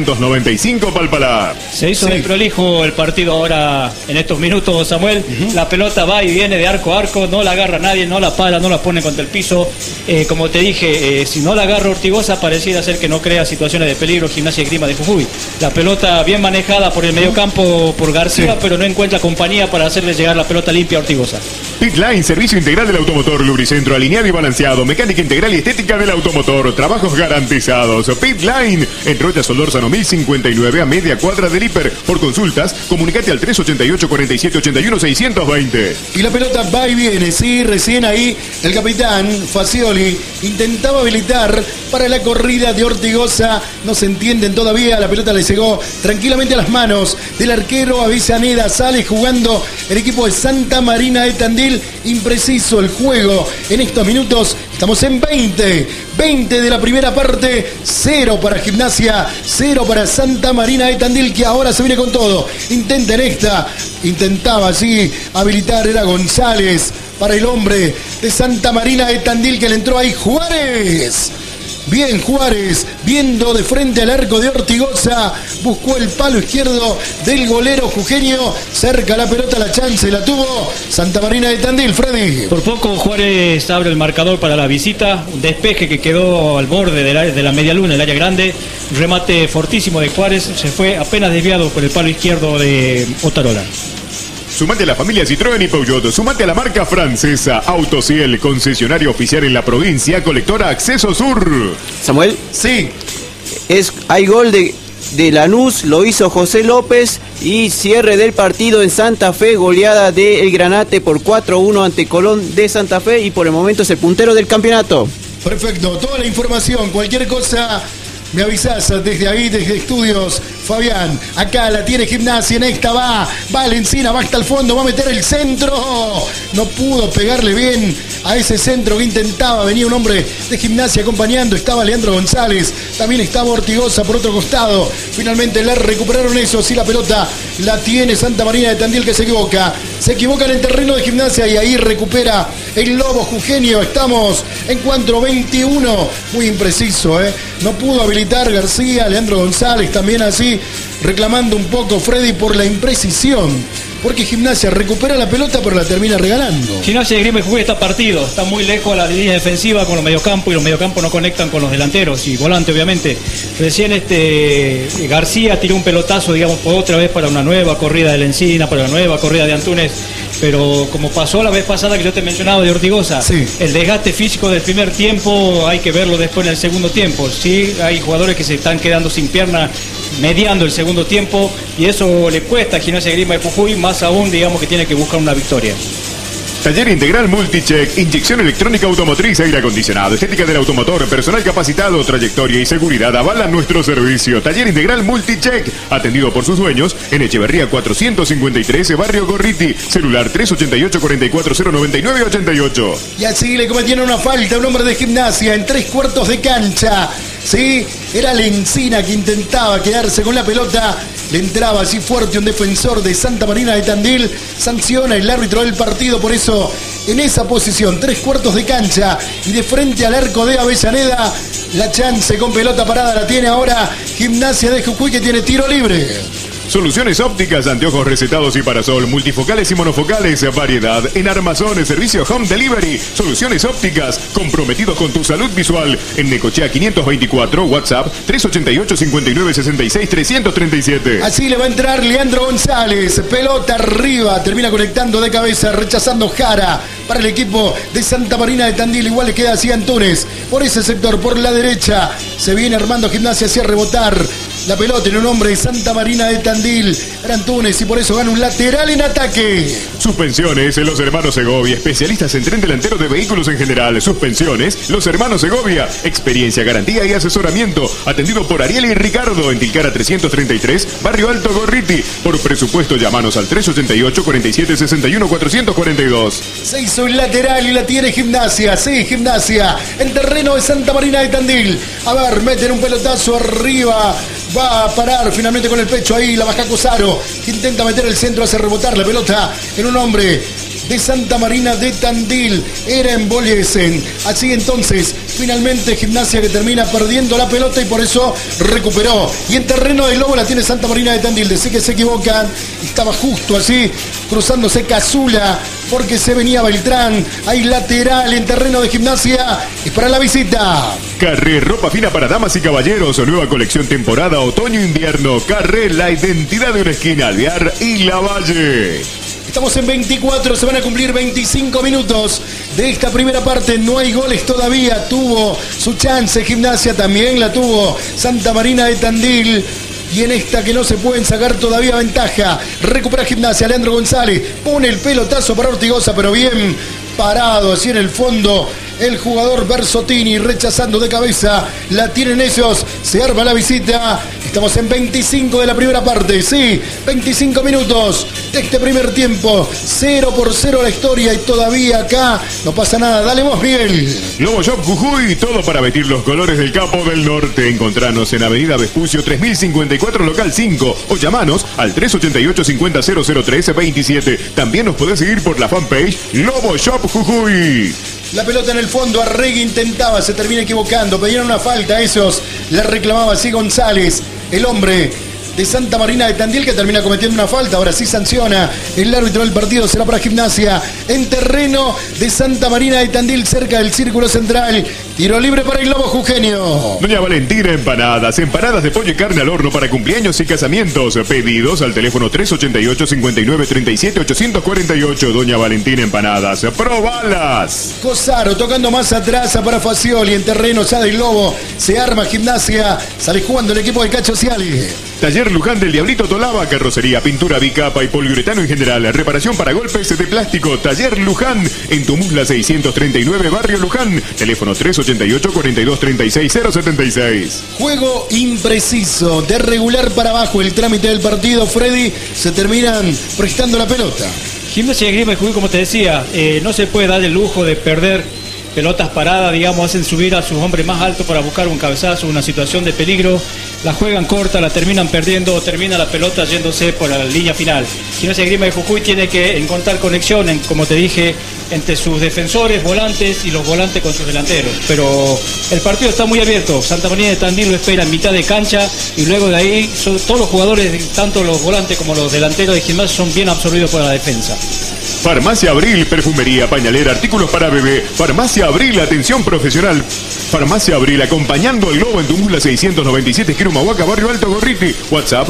495, Palpalá. Se hizo desprolijo el partido ahora en estos minutos, Samuel. La pelota va y viene de arco a arco, no la agarra nadie, no la para, no la pone contra el piso. Como te dije, si no la agarra Ortigosa, pareciera ser que no crea situaciones de peligro Gimnasia Esgrima de Jujuy. La pelota bien manejada por el mediocampo por García, pero no encuentra compañía para hacerle llegar la pelota limpia a Ortigosa. Pit Line, servicio integral del automotor, lubricentro alineado y balanceado, mecánica integral y estética del automotor, trabajos garantizados. Pit Line, en Rocha Solórzano 1059, a media cuadra del Hiper. Por consultas, comunicate al 388-4781-620. Y la pelota va y viene, sí, recién ahí el capitán Facioli intentaba habilitar para la corrida de Ortigosa, no se entienden todavía, la pelota le llegó tranquilamente a las manos del arquero Avellaneda, sale jugando el equipo de Santa Marina de Tandil, impreciso el juego en estos minutos, estamos en 20 de la primera parte, 0 para Gimnasia, 0 para Santa Marina de Tandil, que ahora se viene con todo, intentaba así habilitar, era González para el hombre de Santa Marina de Tandil, que le entró ahí Juárez. Bien Juárez, viendo de frente al arco de Ortigosa, buscó el palo izquierdo del golero jujeño, cerca la pelota, la chance la tuvo Santa Marina de Tandil, Freddy. Por poco Juárez abre el marcador para la visita, un despeje que quedó al borde de la media luna, el área grande, un remate fortísimo de Juárez, se fue apenas desviado por el palo izquierdo de Otarola. Sumate a la familia Citroën y Peugeot, sumate a la marca francesa Autociel, concesionario oficial en la provincia, colectora Acceso Sur. Samuel. Sí. Hay gol de Lanús, lo hizo José López, y cierre del partido en Santa Fe, goleada de El Granate por 4-1 ante Colón de Santa Fe, y por el momento es el puntero del campeonato. Perfecto, toda la información, cualquier cosa me avisás desde ahí, desde estudios, Fabián. Acá la tiene Gimnasia, en esta va Encina, va hasta el fondo, va a meter el centro. No pudo pegarle bien a ese centro que intentaba. Venía un hombre de Gimnasia acompañando, estaba Leandro González, también estaba Ortigosa por otro costado. Finalmente la recuperaron eso, sí, la pelota la tiene Santa Marina de Tandil, que se equivoca en el terreno de Gimnasia, y ahí recupera el Lobo Jujeño. Estamos en encuentro 21, muy impreciso, no pudo habilitar García, Leandro González también así, reclamando un poco Freddy por la imprecisión, porque Gimnasia recupera la pelota pero la termina regalando. Gimnasia de Grima y Jujuy está partido, está muy lejos a la línea defensiva con los mediocampos, y los mediocampos no conectan con los delanteros y volante obviamente. Recién García tiró un pelotazo, digamos, por otra vez para una nueva corrida de Lencina, para una nueva corrida de Antunes, pero como pasó la vez pasada que yo te mencionaba de Ortigosa, sí, el desgaste físico del primer tiempo hay que verlo después en el segundo tiempo. Sí, hay jugadores que se están quedando sin pierna mediando el segundo tiempo, y eso le cuesta a Gimnasia de Grima y Jujuy, más aún, digamos, que tiene que buscar una victoria. Taller integral Multicheck, inyección electrónica automotriz, aire acondicionado, estética del automotor, personal capacitado, trayectoria y seguridad avalan nuestro servicio. Taller integral Multicheck, atendido por sus dueños en Echeverría 453, Barrio Gorriti, celular 388-44-099-88. Y así le cometieron una falta a un hombre de Gimnasia en 3/4 de cancha. Sí, era Lencina que intentaba quedarse con la pelota. Le entraba así fuerte un defensor de Santa Marina de Tandil. Sanciona el árbitro del partido. Por eso, en esa posición, 3/4 de cancha y de frente al arco de Avellaneda, la chance con pelota parada la tiene ahora Gimnasia de Jujuy, que tiene tiro libre. Soluciones ópticas, anteojos recetados y parasol, multifocales y monofocales, variedad en armazones, servicio home delivery. Soluciones ópticas, comprometidos con tu salud visual. En Necochea 524, WhatsApp 388-5966-337. Así le va a entrar Leandro González, pelota arriba, termina conectando de cabeza, rechazando Jara para el equipo de Santa Marina de Tandil. Igual le queda así Antunes por ese sector, por la derecha. Se viene armando Gimnasia hacia rebotar la pelota en un hombre de Santa Marina de Tandil, Antunes, y por eso gana un lateral en ataque. Suspensiones, los hermanos Segovia, especialistas en tren delantero de vehículos en general. Suspensiones, los hermanos Segovia, experiencia, garantía y asesoramiento. Atendido por Ariel y Ricardo en Tilcara 333, Barrio Alto Gorriti. Por presupuesto, llamanos al 388-4761-442. Se hizo el lateral y la tiene Gimnasia. Sí, Gimnasia en terreno de Santa Marina de Tandil. A ver, meten un pelotazo arriba. Va a parar finalmente con el pecho ahí, la baja Cosaro, que intenta meter el centro, hace rebotar la pelota en un hombre de Santa Marina de Tandil. Era en Boliesen. Así entonces, finalmente Gimnasia que termina perdiendo la pelota y por eso recuperó. Y en terreno de Lobo la tiene Santa Marina de Tandil. Decía que se equivocan. Estaba justo así, cruzándose Casula, porque se venía Beltrán. Hay lateral en terreno de Gimnasia. Es para la visita. Carré, ropa fina para damas y caballeros. Nueva colección temporada otoño-invierno. Carré, la identidad de una esquina, Alvear y Lavalle. Estamos en 24, se van a cumplir 25 minutos de esta primera parte. No hay goles todavía. Tuvo su chance Gimnasia, también la tuvo Santa Marina de Tandil. Y en esta que no se pueden sacar todavía ventaja. Recupera Gimnasia, Leandro González. Pone el pelotazo para Ortigosa, pero bien parado así en el fondo. El jugador Bersotini rechazando de cabeza. La tienen ellos. Se arma la visita. Estamos en 25 de la primera parte. Sí, 25 minutos de este primer tiempo. 0-0 la historia y todavía acá no pasa nada. Dale vos, Miguel. Lobo Shop Jujuy, todo para vestir los colores del Capo del Norte. Encontranos en Avenida Vespucio 3054, local 5. O llamanos al 388-50-003-27. También nos podés seguir por la fanpage Lobo Shop Jujuy. La pelota en el fondo, Arregui intentaba, se termina equivocando, pedían una falta, esos la reclamaba así González, el hombre de Santa Marina de Tandil, que termina cometiendo una falta. Ahora sí sanciona el árbitro del partido, será para Gimnasia en terreno de Santa Marina de Tandil, cerca del círculo central. Tiro libre para el Lobo Jujeño. Doña Valentina Empanadas, empanadas de pollo y carne al horno para cumpleaños y casamientos. Pedidos al teléfono 388-5937-848. Doña Valentina Empanadas, probalas. Cosaro tocando más atrás para Facioli en terreno ya del Lobo. Se arma Gimnasia, sale jugando el equipo de Cacho Ciali. Taller Luján del Diablito Tolaba, carrocería, pintura, bicapa y poliuretano en general. Reparación para golpes de plástico. Taller Luján en Tumusla 639, Barrio Luján. Teléfono 388-4236-076. Juego impreciso, de regular para abajo el trámite del partido. Freddy, se terminan prestando la pelota. Gimnasia y Grima y Jujuy, como te decía, no se puede dar el lujo de perder pelotas paradas, digamos, hacen subir a sus hombres más altos para buscar un cabezazo, una situación de peligro, la juegan corta, la terminan perdiendo, termina la pelota yéndose por la línea final. Gimnasia y Grima de Jujuy tiene que encontrar conexión, como te dije, entre sus defensores, volantes y los volantes con sus delanteros. Pero el partido está muy abierto. Santa Marina de Tandil lo espera en mitad de cancha y luego de ahí todos los jugadores, tanto los volantes como los delanteros de Gimnasia, son bien absorbidos por la defensa. Farmacia Abril, perfumería, pañalera, artículos para bebé. Farmacia Abril, atención profesional. Farmacia Abril, acompañando al Lobo en Tumusla 697, esquina Humahuaca, Barrio Alto Gorriti. WhatsApp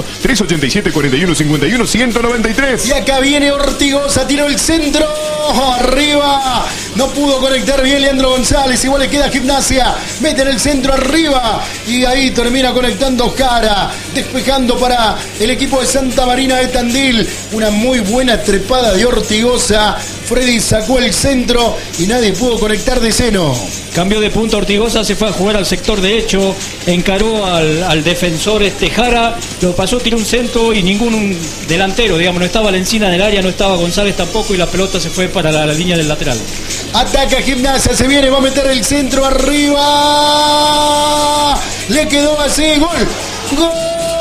387-4151-193. Y acá viene Ortigosa, tiró el centro. Arriba No pudo conectar bien Leandro González. Igual le queda Gimnasia. Mete en el centro arriba. Y ahí termina conectando Jara. Despejando para el equipo de Santa Marina de Tandil. Una muy buena trepada de Ortigosa. Freddy sacó el centro y nadie pudo conectar de seno. Cambió de punto Ortigosa, se fue a jugar al sector derecho, encaró al defensor Jara, lo pasó, tiró un centro y ningún delantero, digamos, no estaba Lencina en el área, no estaba González tampoco y la pelota se fue para la línea del lateral. Ataca Gimnasia, se viene, va a meter el centro arriba. Le quedó así, gol. ¡Gol!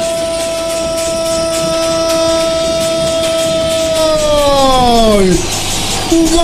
¡Gol!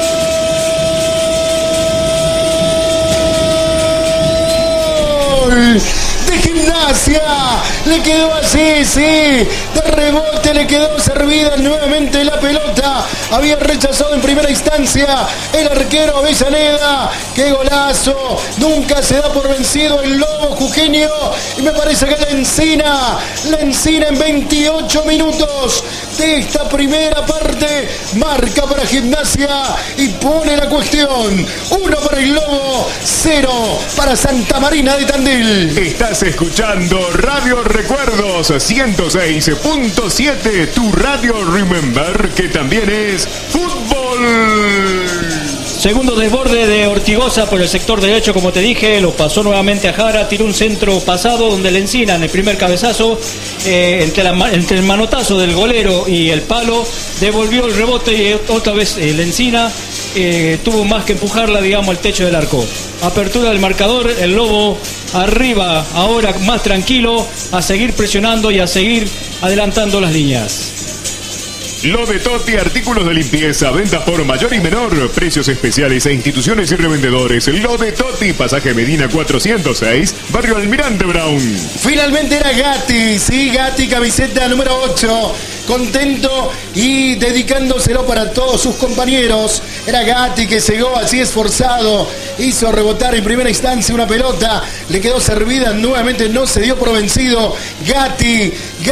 De Gimnasia, le quedó así, sí, de rebote le quedó servida nuevamente la pelota, había rechazado en primera instancia el arquero Avellaneda. Qué golazo, nunca se da por vencido el Lobo jujeño, y me parece que Lencina en 28 minutos de esta primera parte marca para Gimnasia y pone la cuestión. 1 para el Lobo, 0 para Santa Marina de Tandil. Estás escuchando Radio Recuerdos 106.7, tu radio Remember, que también es fútbol. Segundo desborde de Ortigosa por el sector derecho, como te dije, lo pasó nuevamente a Jara, tiró un centro pasado donde Lencina en el primer cabezazo, entre el manotazo del golero y el palo, devolvió el rebote y otra vez Lencina tuvo más que empujarla, digamos, al techo del arco. Apertura del marcador, el Lobo arriba, ahora más tranquilo, a seguir presionando y a seguir adelantando las líneas. Lo de Totti, artículos de limpieza, ventas por mayor y menor, precios especiales a instituciones y revendedores. Lo de Totti, pasaje Medina 406, barrio Almirante Brown. Finalmente era Gatti, sí, Gatti, camiseta número 8, contento y dedicándoselo para todos sus compañeros. Era Gatti que llegó así esforzado, hizo rebotar en primera instancia una pelota, le quedó servida, nuevamente no se dio por vencido. Gatti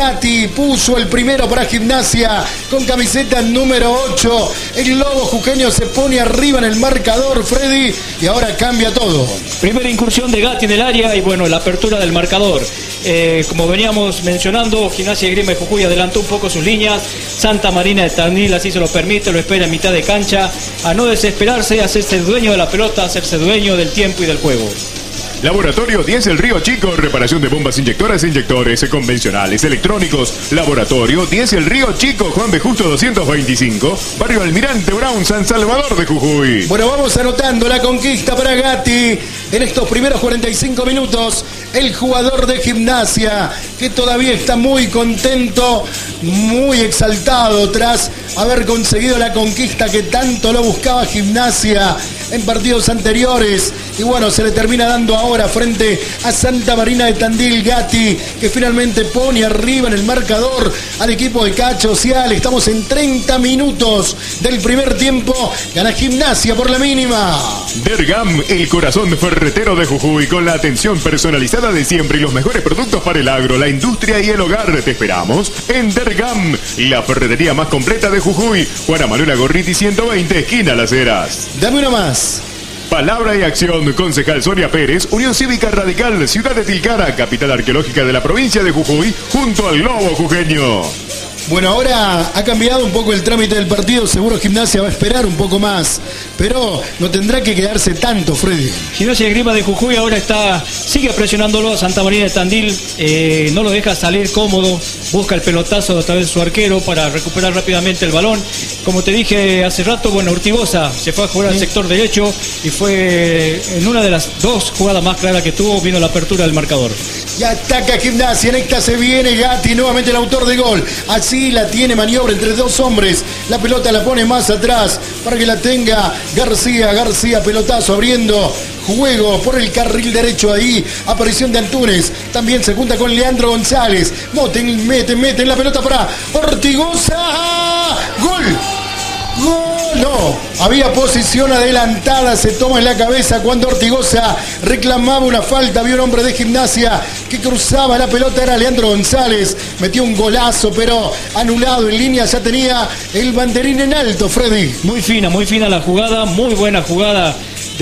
puso el primero para Gimnasia con camiseta número 8. El Lobo jujeño se pone arriba en el marcador, Freddy, y ahora cambia todo. Primera incursión de Gatti en el área y bueno, la apertura del marcador. Como veníamos mencionando, Gimnasia de Grima de Jujuy adelantó un poco sus líneas. Santa Marina de Tandil así se lo permite, lo espera en mitad de cancha, a no desesperarse, a hacerse dueño de la pelota, a hacerse dueño del tiempo y del juego. Laboratorio 10 El Río Chico, reparación de bombas inyectoras e inyectores convencionales, electrónicos. Laboratorio 10 El Río Chico, Juan B. Justo 225, barrio Almirante Brown, San Salvador de Jujuy. Bueno, vamos anotando la conquista para Gatti en estos primeros 45 minutos. El jugador de Gimnasia, que todavía está muy contento, muy exaltado tras haber conseguido la conquista que tanto lo buscaba Gimnasia en partidos anteriores. Y bueno, se le termina dando ahora frente a Santa Marina de Tandil. Gatti, que finalmente pone arriba en el marcador al equipo de Cacho Cial. Estamos en 30 minutos del primer tiempo. Gana Gimnasia por la mínima. Dergam, el corazón ferretero de Jujuy, con la atención personalizada de siempre y los mejores productos para el agro, la industria y el hogar. Te esperamos en Dergam, la ferretería más completa de Jujuy. Juana Manuela Gorriti 120, esquina Las Heras. Dame una más. Palabra y acción, concejal Sonia Pérez, Unión Cívica Radical, Ciudad de Tilcara, capital arqueológica de la provincia de Jujuy, junto al Lobo jujeño. Bueno, ahora ha cambiado un poco el trámite del partido, seguro Gimnasia va a esperar un poco más, pero no tendrá que quedarse tanto, Freddy. Gimnasia de Grima de Jujuy ahora sigue presionándolo a Santa Marina de Tandil, no lo deja salir cómodo, busca el pelotazo a través de su arquero para recuperar rápidamente el balón. Como te dije hace rato, bueno, Ortigosa se fue a jugar al sector derecho y fue en una de las dos jugadas más claras que tuvo, vino la apertura del marcador. Y ataca Gimnasia, en esta se viene Gatti, nuevamente el autor de gol. Así la tiene, maniobra entre dos hombres. La pelota la pone más atrás para que la tenga García, pelotazo abriendo juego por el carril derecho ahí. Aparición de Antunes, también se junta con Leandro González. Mete la pelota para Ortigosa. ¡Gol! ¡Gol! No, Había posición adelantada, se toma en la cabeza cuando Ortigosa reclamaba una falta. Había un hombre de Gimnasia que cruzaba la pelota, era Leandro González. Metió un golazo, pero anulado en línea, ya tenía el banderín en alto, Freddy. Muy fina la jugada, muy buena jugada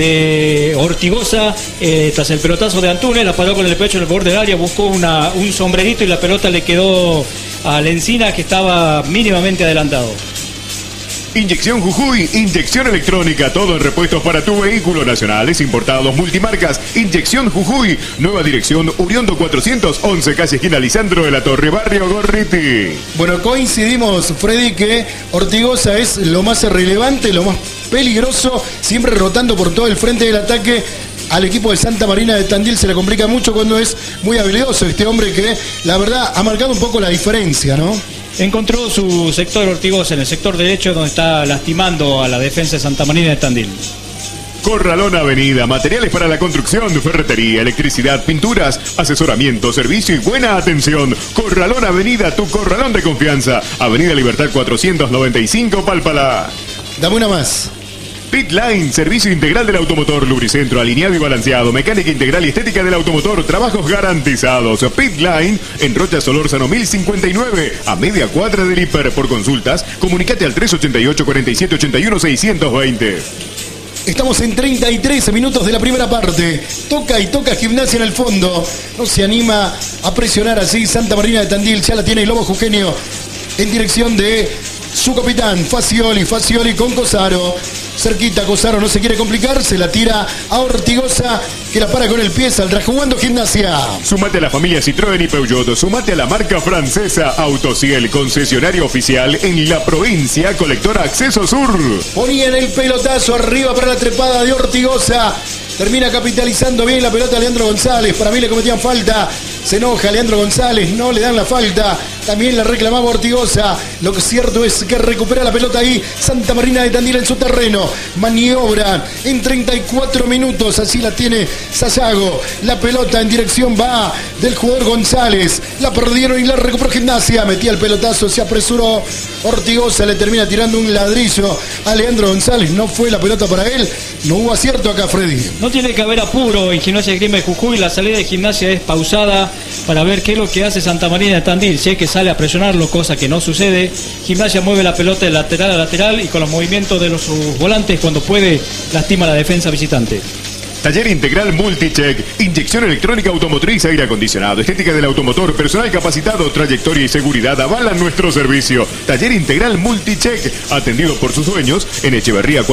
de Ortigosa, tras el pelotazo de Antunes, la paró con el pecho en el borde del área, buscó un sombrerito y la pelota le quedó a Lencina, que estaba mínimamente adelantado. Inyección Jujuy, inyección electrónica, todo en repuestos para tu vehículo, nacionales, importados, multimarcas. Inyección Jujuy, nueva dirección, Uriondo 411, casi esquina Lisandro de la Torre, barrio Gorriti. Bueno, coincidimos, Freddy, que Ortigosa es lo más relevante, lo más peligroso, siempre rotando por todo el frente del ataque. Al equipo de Santa Marina de Tandil se le complica mucho cuando es muy habilidoso este hombre que, la verdad, ha marcado un poco la diferencia, ¿no? Encontró su sector Ortigosa en el sector derecho, donde está lastimando a la defensa de Santa Marina de Tandil. Corralón Avenida, materiales para la construcción, ferretería, electricidad, pinturas, asesoramiento, servicio y buena atención. Corralón Avenida, tu corralón de confianza. Avenida Libertad 495, Pálpala. Dame una más. Pit Line, servicio integral del automotor, lubricentro alineado y balanceado, mecánica integral y estética del automotor, trabajos garantizados. Pit Line, en Rocha Solórzano 1059, a media cuadra del Hiper. Por consultas, comunicate al 388 47 81 620. Estamos en 33 minutos de la primera parte. Toca y toca Gimnasia en el fondo. No se anima a presionar así Santa Marina de Tandil. Ya la tiene el Lobo Jujeño en dirección de su capitán, Facioli con Cosaro. Cerquita, Cosaro no se quiere complicar, se la tira a Ortigosa, que la para con el pie, saldrá jugando Gimnasia. Sumate a la familia Citroën y Peugeot, sumate a la marca francesa Autociel, concesionario oficial en la provincia, colectora Acceso Sur. Ponían el pelotazo arriba para la trepada de Ortigosa. Termina capitalizando bien la pelota Leandro González. Para mí le cometían falta. Se enoja Leandro González, no le dan la falta. También la reclamaba Ortigosa. Lo que es cierto es que recupera la pelota ahí Santa Marina de Tandil en su terreno. Maniobra en 34 minutos. Así la tiene Sayago. La pelota en dirección va del jugador González. La perdieron y la recuperó Gimnasia. Metía el pelotazo, se apresuró. Ortigosa le termina tirando un ladrillo a Leandro González. No fue la pelota para él. No hubo acierto acá, Freddy. No tiene que haber apuro en Gimnasia de Grima de Jujuy. La salida de Gimnasia es pausada para ver qué es lo que hace Santa Marina de Tandil. Si es que sale a presionarlo, cosa que no sucede. Gimnasia mueve la pelota de lateral a lateral y con los movimientos de sus volantes, cuando puede, lastima la defensa visitante. Taller Integral Multicheck, inyección electrónica automotriz, aire acondicionado, estética del automotor, personal capacitado, trayectoria y seguridad avalan nuestro servicio. Taller Integral Multicheck, atendido por sus dueños en Echeverría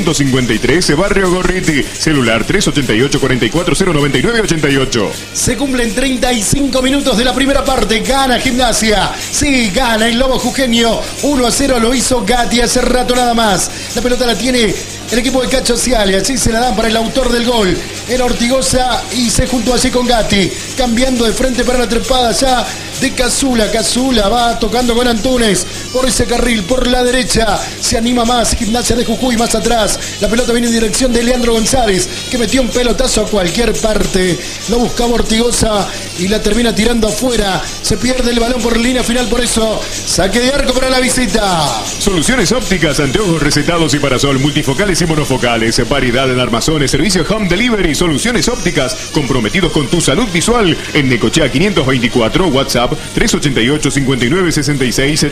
453, barrio Gorriti, celular 388 44 099 88. Se cumplen 35 minutos de la primera parte, gana Gimnasia, sí, gana el Lobo Jujeño, 1-0 lo hizo Gatti hace rato nada más. La pelota la tiene el equipo de Cacho Ciali, así se la dan para el autor del gol. Era Ortigosa y se juntó allí con Gatti, cambiando de frente para la trepada ya de Cazula. Cazula va tocando con Antunes por ese carril, por la derecha, se anima más Gimnasia de Jujuy, más atrás, la pelota viene en dirección de Leandro González, que metió un pelotazo a cualquier parte, lo buscaba Ortigosa y la termina tirando afuera, se pierde el balón por línea final, por eso saque de arco para la visita. Soluciones ópticas, anteojos recetados y parasol, multifocales y monofocales, variedad en armazones, servicio home delivery, soluciones ópticas, comprometidos con tu salud visual. En Necochea 524, WhatsApp 388 59 66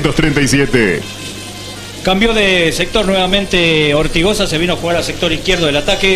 337. Cambió de sector nuevamente Ortigosa, se vino a jugar al sector izquierdo del ataque.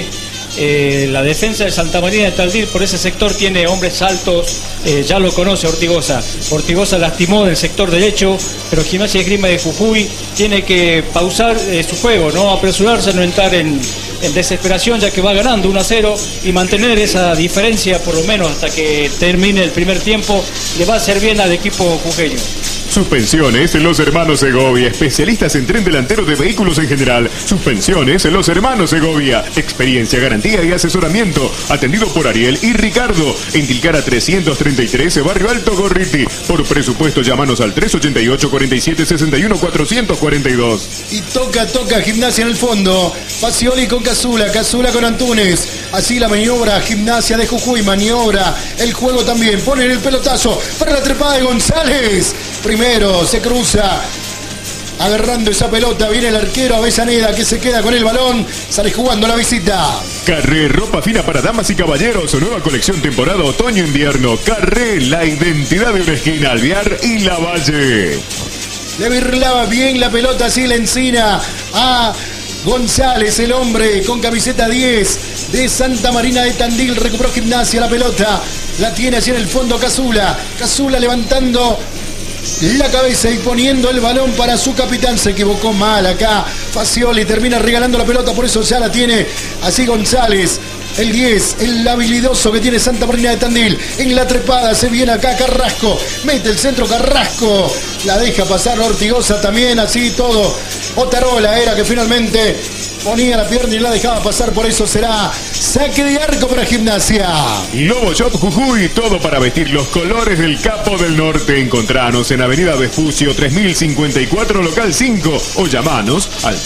La defensa de Santa Marina de Tandil por ese sector tiene hombres altos, ya lo conoce Ortigosa. Ortigosa lastimó del sector derecho, pero Gimnasia de Esgrima de Jujuy tiene que pausar su juego, no apresurarse, no entrar en desesperación, ya que va ganando 1-0, y mantener esa diferencia por lo menos hasta que termine el primer tiempo. Le va a hacer bien al equipo jujeño. Suspensiones Los Hermanos Segovia, especialistas en tren delantero de vehículos en general. Suspensiones Los Hermanos Segovia, experiencia, garantía y asesoramiento, atendido por Ariel y Ricardo, en Tilcara 333, barrio Alto Gorriti. Por presupuesto llámanos al 388 47 61 442. Y toca Gimnasia en el fondo, Facioli con Cazula, Cazula con Antunes, así la maniobra Gimnasia de Jujuy, maniobra el juego también, ponen el pelotazo para la trepada de González. Primero se cruza agarrando esa pelota. Viene el arquero Avellaneda que se queda con el balón. Sale jugando la visita. Carré, ropa fina para damas y caballeros. Nueva colección temporada otoño-invierno. Carré, la identidad de una esquina. Alvear y Lavalle. Le virlaba bien la pelota así la encina a González, el hombre con camiseta 10 de Santa Marina de Tandil. Recuperó Gimnasia la pelota. La tiene allí en el fondo Cazula. Cazula levantando la cabeza y poniendo el balón para su capitán. Se equivocó mal acá Facioli. Termina regalando la pelota. Por eso ya la tiene así González. El 10, el habilidoso que tiene Santa Marina de Tandil. En la trepada se viene acá Carrasco. Mete el centro Carrasco. La deja pasar Ortigosa también. Así todo. Otarola era que finalmente ponía la pierna y la dejaba pasar. Por eso será saque de arco para Gimnasia. Lobo Shop Jujuy. Todo para vestir los colores del Capo del Norte. Encontranos en Avenida Vespucio 3054 local 5. O llamanos al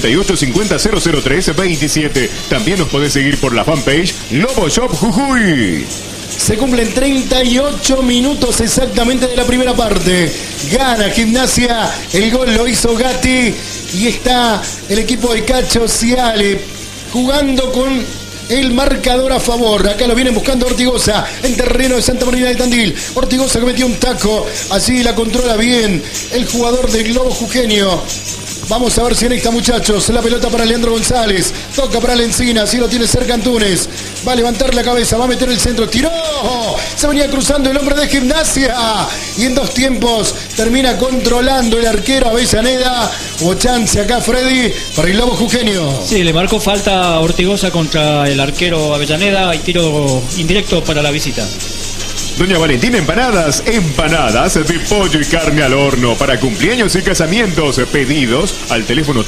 388-50-003-27. También nos podés seguir por la fanpage Lobo Shop Jujuy. Se cumplen 38 minutos exactamente de la primera parte. Gana Gimnasia. El gol lo hizo Gatti. Y está el equipo de Cacho Ciale jugando con el marcador a favor. Acá lo vienen buscando Ortigosa en terreno de Santa Marina de Tandil. Ortigosa que metió un taco. Así la controla bien el jugador del Globo Jujeño. Vamos a ver si en esta, muchachos. La pelota para Leandro González. Toca para la Encina. Así lo tiene cerca Antunes. Va a levantar la cabeza. Va a meter el centro. Tiró. Se venía cruzando el hombre de Gimnasia. Y en dos tiempos termina controlando el arquero Avellaneda. Hubo chance acá, Freddy, para el Globo Jujeño. Sí, le marcó falta a Ortigosa contra el arquero Avellaneda y tiro indirecto para la visita. Doña Valentina Empanadas, empanadas de pollo y carne al horno para cumpleaños y casamientos. Pedidos al teléfono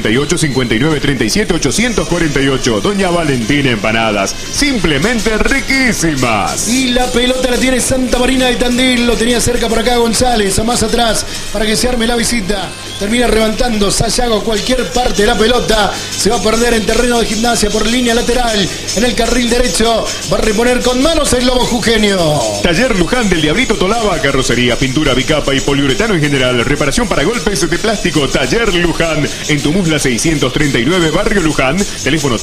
388-5937-848. Doña Valentina Empanadas, simplemente riquísimas. Y la pelota la tiene Santa Marina de Tandil. Lo tenía cerca por acá González, a más atrás para que se arme la visita. Termina levantando Sayago cualquier parte de la pelota. Se va a perder en terreno de Gimnasia por línea lateral. En el carril derecho va a reponer con manos el Globo Jujeño. Taller Luján del Diablito Tolava, carrocería, pintura, bicapa y poliuretano en general. Reparación para golpes de plástico. Taller Luján, en Tumusla 639, Barrio Luján. Teléfono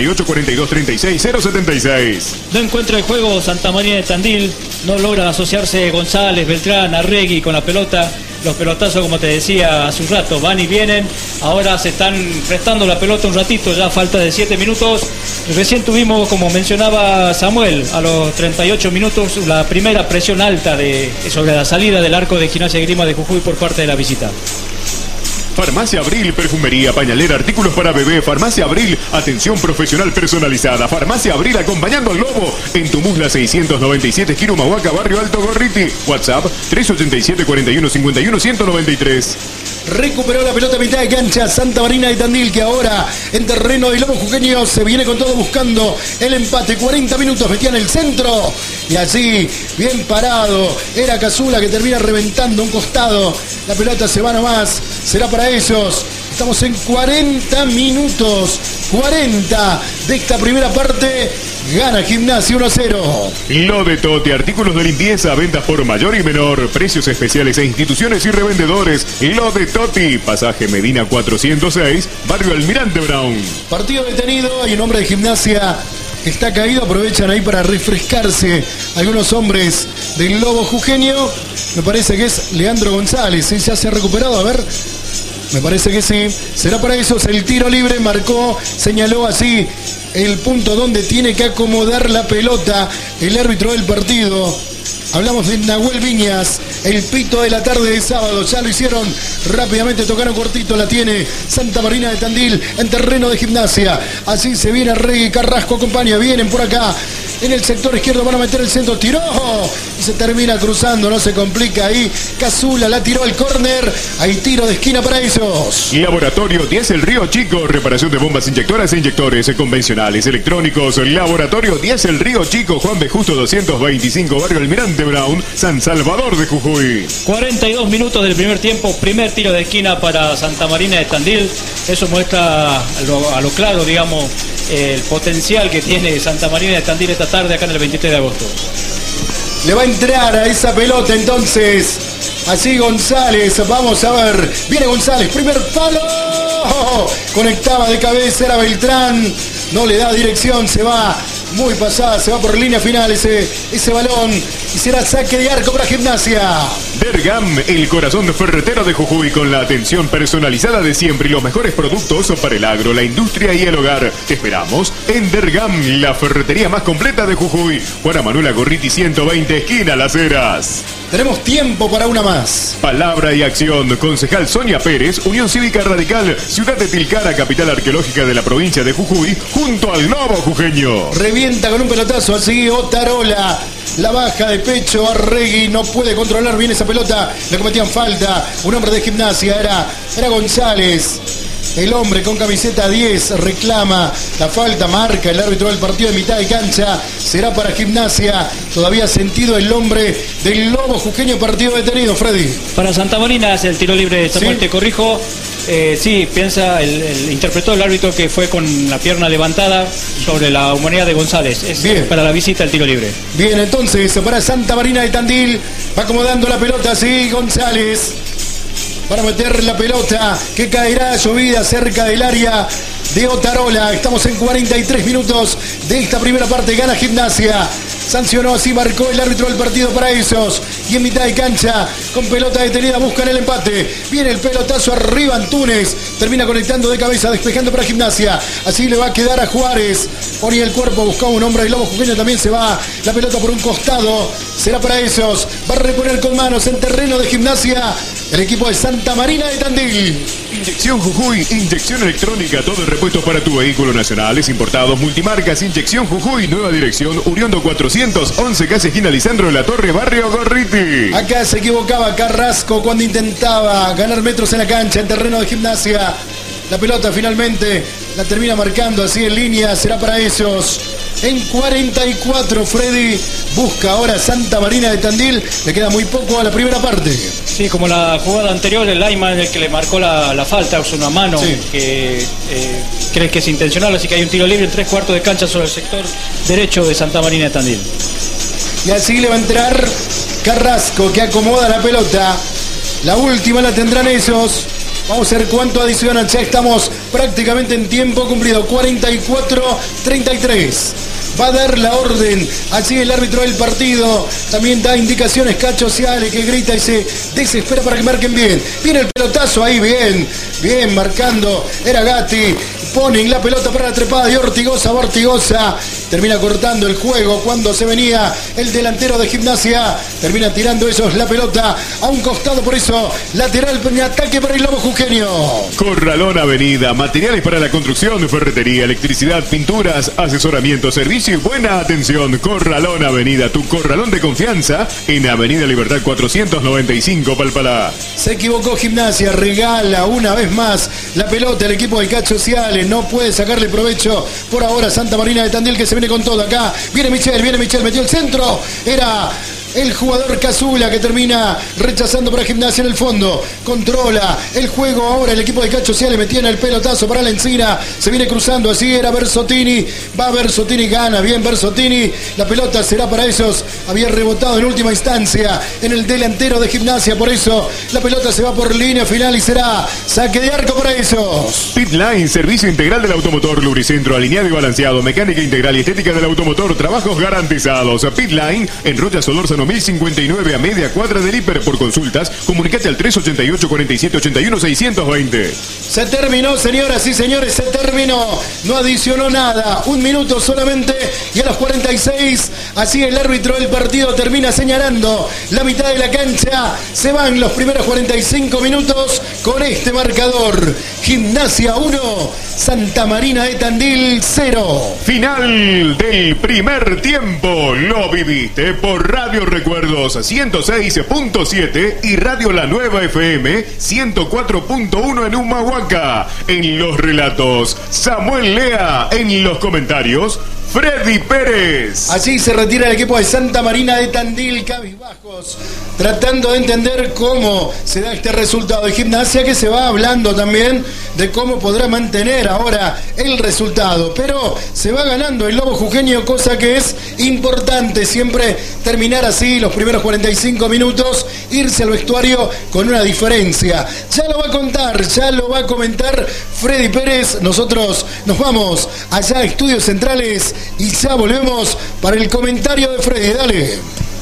388-4236-076. No encuentra el juego Santa María de Tandil. No logra asociarse González, Beltrán, Arregui con la pelota. Los pelotazos, como te decía hace un rato, van y vienen. Ahora se están prestando la pelota un ratito, ya falta de 7 minutos. Recién tuvimos, como mencionaba Samuel, a los 38 minutos la primera presión alta sobre la salida del arco de Gimnasia y Esgrima de Jujuy por parte de la visita. Farmacia Abril, perfumería, pañalera, artículos para bebé. Farmacia Abril, atención profesional personalizada. Farmacia Abril, acompañando al Lobo en Tumusla 697, Quirumahuaca, Barrio Alto Gorriti. WhatsApp 387-41-51-193. Recuperó la pelota a mitad de cancha Santa Marina de Tandil, que ahora en terreno de Lobo Jujeño se viene con todo buscando el empate. 40 minutos, metía en el centro y allí, bien parado, era Cazula que termina reventando un costado. La pelota se va nomás, será para ellos. Estamos en 40 minutos, 40 de esta primera parte. Gana Gimnasia 1-0. Lo de Toti, artículos de limpieza, ventas por mayor y menor, precios especiales e instituciones y revendedores. Lo de Toti, pasaje Medina 406, Barrio Almirante Brown. Partido detenido, hay un hombre de Gimnasia que está caído, aprovechan ahí para refrescarse algunos hombres del Lobo Jujeño. Me parece que es Leandro González, ¿sí? Ya se ha recuperado, a ver. Me parece que sí. Será para esos el tiro libre. Marcó, señaló así el punto donde tiene que acomodar la pelota el árbitro del partido. Hablamos de Nahuel Viñas, el pito de la tarde de sábado. Ya lo hicieron rápidamente, tocaron cortito. La tiene Santa Marina de Tandil en terreno de Gimnasia. Así se viene Arregui, Carrasco acompaña. Vienen por acá en el sector izquierdo, van a meter el centro. Tiró y se termina cruzando, no se complica ahí. Cazula la tiró al córner. Hay tiro de esquina para esos. Laboratorio 10 El Río Chico, reparación de bombas inyectoras e inyectores convencionales, electrónicos. Laboratorio 10 El Río Chico, Juan B. Justo 225, Barrio Almirante Brown, San Salvador de Jujuy. 42 minutos del primer tiempo, primer tiro de esquina para Santa Marina de Tandil. Eso muestra a lo claro, digamos, el potencial que tiene Santa Marina de Tandil esta tarde acá en el 23 de agosto. Le va a entrar a esa pelota entonces Así González, vamos a ver. Viene González, primer palo. Conectaba de cabeza, era Beltrán. No le da dirección, se va muy pasada, se va por línea final ese balón. Y será saque de arco para Gimnasia. Dergam, el corazón ferretero de Jujuy, con la atención personalizada de siempre y los mejores productos para el agro, la industria y el hogar. Te esperamos en Dergam, la ferretería más completa de Jujuy. Juana Manuela Gorriti 120, esquina Las Heras. Tenemos tiempo para una más. Palabra y acción. Concejal Sonia Pérez, Unión Cívica Radical, Ciudad de Tilcara, capital arqueológica de la provincia de Jujuy, junto al Lobo Jujeño. Revienta con un pelotazo, así Otarola. La baja de pecho, Arregui no puede controlar bien esa pelota. Le cometían falta. Un hombre de Gimnasia, era González. El hombre con camiseta 10 reclama la falta, marca el árbitro del partido de mitad de cancha. Será para Gimnasia. Todavía sentido el hombre del Lobo Jujeño, partido detenido, Freddy. Para Santa Marina es el tiro libre de Samuel, ¿sí? Te corrijo. Sí, piensa, interpretó el árbitro que fue con la pierna levantada sobre la humanidad de González. Es bien. Para la visita el tiro libre. Bien, entonces para Santa Marina de Tandil, va acomodando la pelota, sí, González. Para meter la pelota que caerá llovida cerca del área de Otarola. Estamos en 43 minutos de esta primera parte. Gana Gimnasia. Sancionó, así marcó el árbitro del partido para esos. Y en mitad de cancha, con pelota detenida, buscan el empate. Viene el pelotazo arriba Antunes. Termina conectando de cabeza, despejando para Gimnasia. Así le va a quedar a Juárez. Ponía el cuerpo, buscaba un hombre del Lobo Jujeño. También se va la pelota por un costado. Será para esos. Va a reponer con manos en terreno de Gimnasia el equipo de Santa Marina de Tandil. Inyección Jujuy, inyección electrónica, todo el repuesto para tu vehículo, nacionales, importados, multimarcas. Inyección Jujuy, nueva dirección, Uriondo 411, casi esquina Lisandro de la Torre, barrio Gorriti. Acá se equivocaba Carrasco cuando intentaba ganar metros en la cancha, en terreno de Gimnasia. La pelota finalmente la termina marcando así en línea, será para esos. En 44, Freddy busca ahora Santa Marina de Tandil. Le queda muy poco a la primera parte. Sí, como la jugada anterior, el Laima en el que le marcó la falta, usó una mano, sí, que crees que es intencional, así que hay un tiro libre en 3/4 de cancha sobre el sector derecho de Santa Marina de Tandil. Y así le va a entrar Carrasco, que acomoda la pelota. La última la tendrán esos. Vamos a ver cuánto adicionan. Ya estamos prácticamente en tiempo cumplido. 44-33. Va a dar la orden. Así el árbitro del partido. También da indicaciones Cacho Ciale, que grita y se desespera para que marquen bien. Viene el pelotazo ahí, bien. Bien marcando. Era Gatti. Ponen la pelota para la trepada de Ortigosa. Ortigosa termina cortando el juego cuando se venía el delantero de Gimnasia. Termina tirando esos la pelota a un costado, por eso lateral en ataque para el Lobo Jujeño. Corralón Avenida, materiales para la construcción, ferretería, electricidad, pinturas, asesoramiento, servicio y buena atención. Corralón Avenida, tu corralón de confianza en Avenida Libertad 495, Palpalá. Se equivocó Gimnasia, regala una vez más la pelota al equipo del Cacho Ciale. No puede sacarle provecho por ahora Santa Marina de Tandil, que se viene con todo acá. Viene Michel, metió el centro. Era el jugador Cazula, que termina rechazando para Gimnasia en el fondo. Controla el juego ahora el equipo de Cacho Ciale. Metían el pelotazo para la Encina. Se viene cruzando, así era Bersotini. Va Bersotini, gana bien Bersotini. La pelota será para esos. Había rebotado en última instancia en el delantero de Gimnasia. Por eso la pelota se va por línea final y será saque de arco para esos. Pitline, servicio integral del automotor, lubricentro alineado y balanceado, mecánica integral y estética del automotor, trabajos garantizados. Pitline en Rocha Solórzano 1059, a media cuadra del Hiper. Por consultas, comunicate al 388 47 81 620. Se terminó, señoras y señores, se terminó. No adicionó nada. 1 minuto solamente y a los 46, así el árbitro del partido termina señalando la mitad de la cancha. Se van los primeros 45 minutos con este marcador. Gimnasia 1, Santa Marina de Tandil 0. Final del primer tiempo. Lo viviste por Radio Recuerdos 106.7 y Radio La Nueva FM 104.1 en Humahuaca. En los relatos, Samuel Lea. En los comentarios, Freddy Pérez. Así se retira el equipo de Santa Marina de Tandil, cabizbajos, tratando de entender cómo se da este resultado de Gimnasia, que se va hablando también de cómo podrá mantener ahora el resultado, pero se va ganando el Lobo Jujeño, cosa que es importante siempre terminar así los primeros 45 minutos, irse al vestuario con una diferencia. Ya lo va a contar, ya lo va a comentar Freddy Pérez. Nosotros nos vamos allá a Estudios Centrales y ya volvemos para el comentario de Freddy. Dale.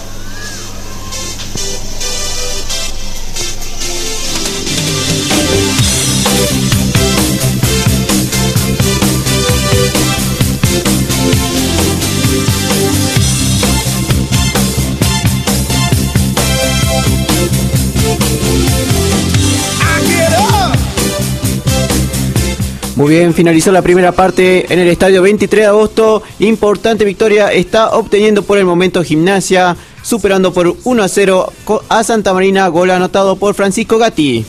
Muy bien, finalizó la primera parte en el estadio 23 de agosto. Importante victoria está obteniendo por el momento Gimnasia, superando por 1-0 a Santa Marina, gol anotado por Francisco Gatti.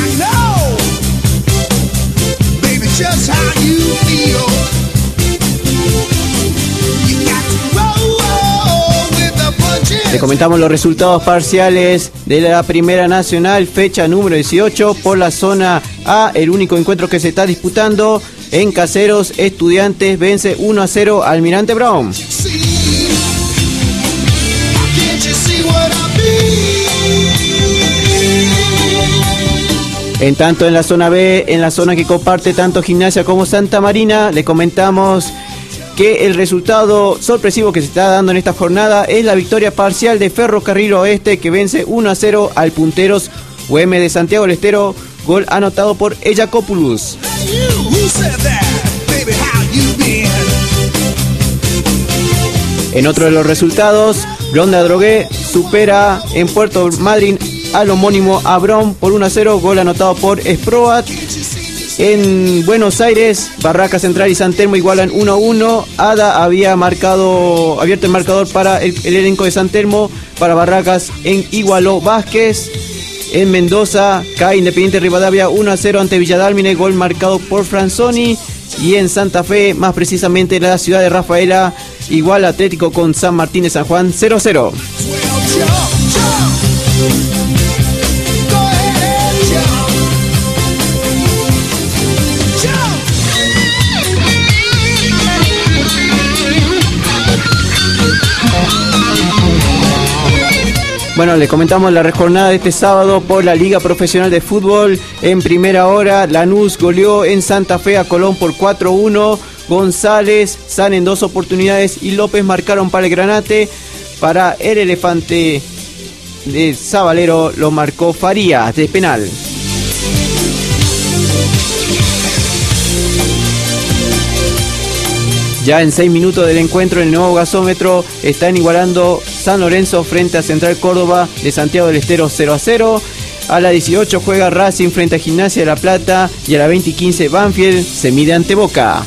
Le comentamos los resultados parciales de la Primera Nacional, fecha número 18 por la zona A. El único encuentro que se está disputando en Caseros, Estudiantes vence 1-0 al Almirante Brown. En tanto en la zona B, en la zona que comparte tanto Gimnasia como Santa Marina, le comentamos que el resultado sorpresivo que se está dando en esta jornada es la victoria parcial de Ferrocarril Oeste, que vence 1-0 al Punteros UM de Santiago del Estero, gol anotado por Ejacopoulos. En otro de los resultados, Blonda Drogué supera en Puerto Madryn al homónimo Abrón por 1-0, gol anotado por Esproat. En Buenos Aires, Barracas Central y San Telmo igualan 1-1. Ada había abierto el marcador para el elenco de San Telmo. Para Barracas igualó Vázquez. En Mendoza cae Independiente Rivadavia 1-0 ante Villadálmine, gol marcado por Franzoni. Y en Santa Fe, más precisamente la ciudad de Rafaela, igual Atlético con San Martín de San Juan 0-0. Bueno, les comentamos la jornada de este sábado por la Liga Profesional de Fútbol. En primera hora, Lanús goleó en Santa Fe a Colón por 4-1. González, San en 2 oportunidades y López marcaron para el Granate. Para el Elefante de Zabalero lo marcó Farías de penal. Ya en 6 minutos del encuentro en el nuevo gasómetro están igualando San Lorenzo frente a Central Córdoba de Santiago del Estero 0-0. A la 18 juega Racing frente a Gimnasia de La Plata y a la 20 y 15 Banfield se mide ante Boca.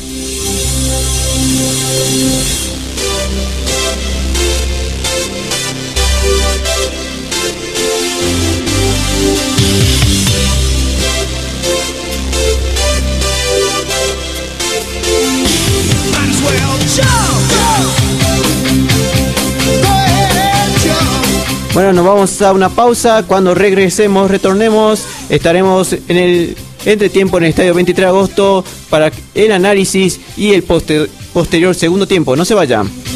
Bueno, nos vamos a una pausa. Cuando retornemos, estaremos en el entretiempo en el estadio 23 de agosto para el análisis y el posterior segundo tiempo. No se vayan.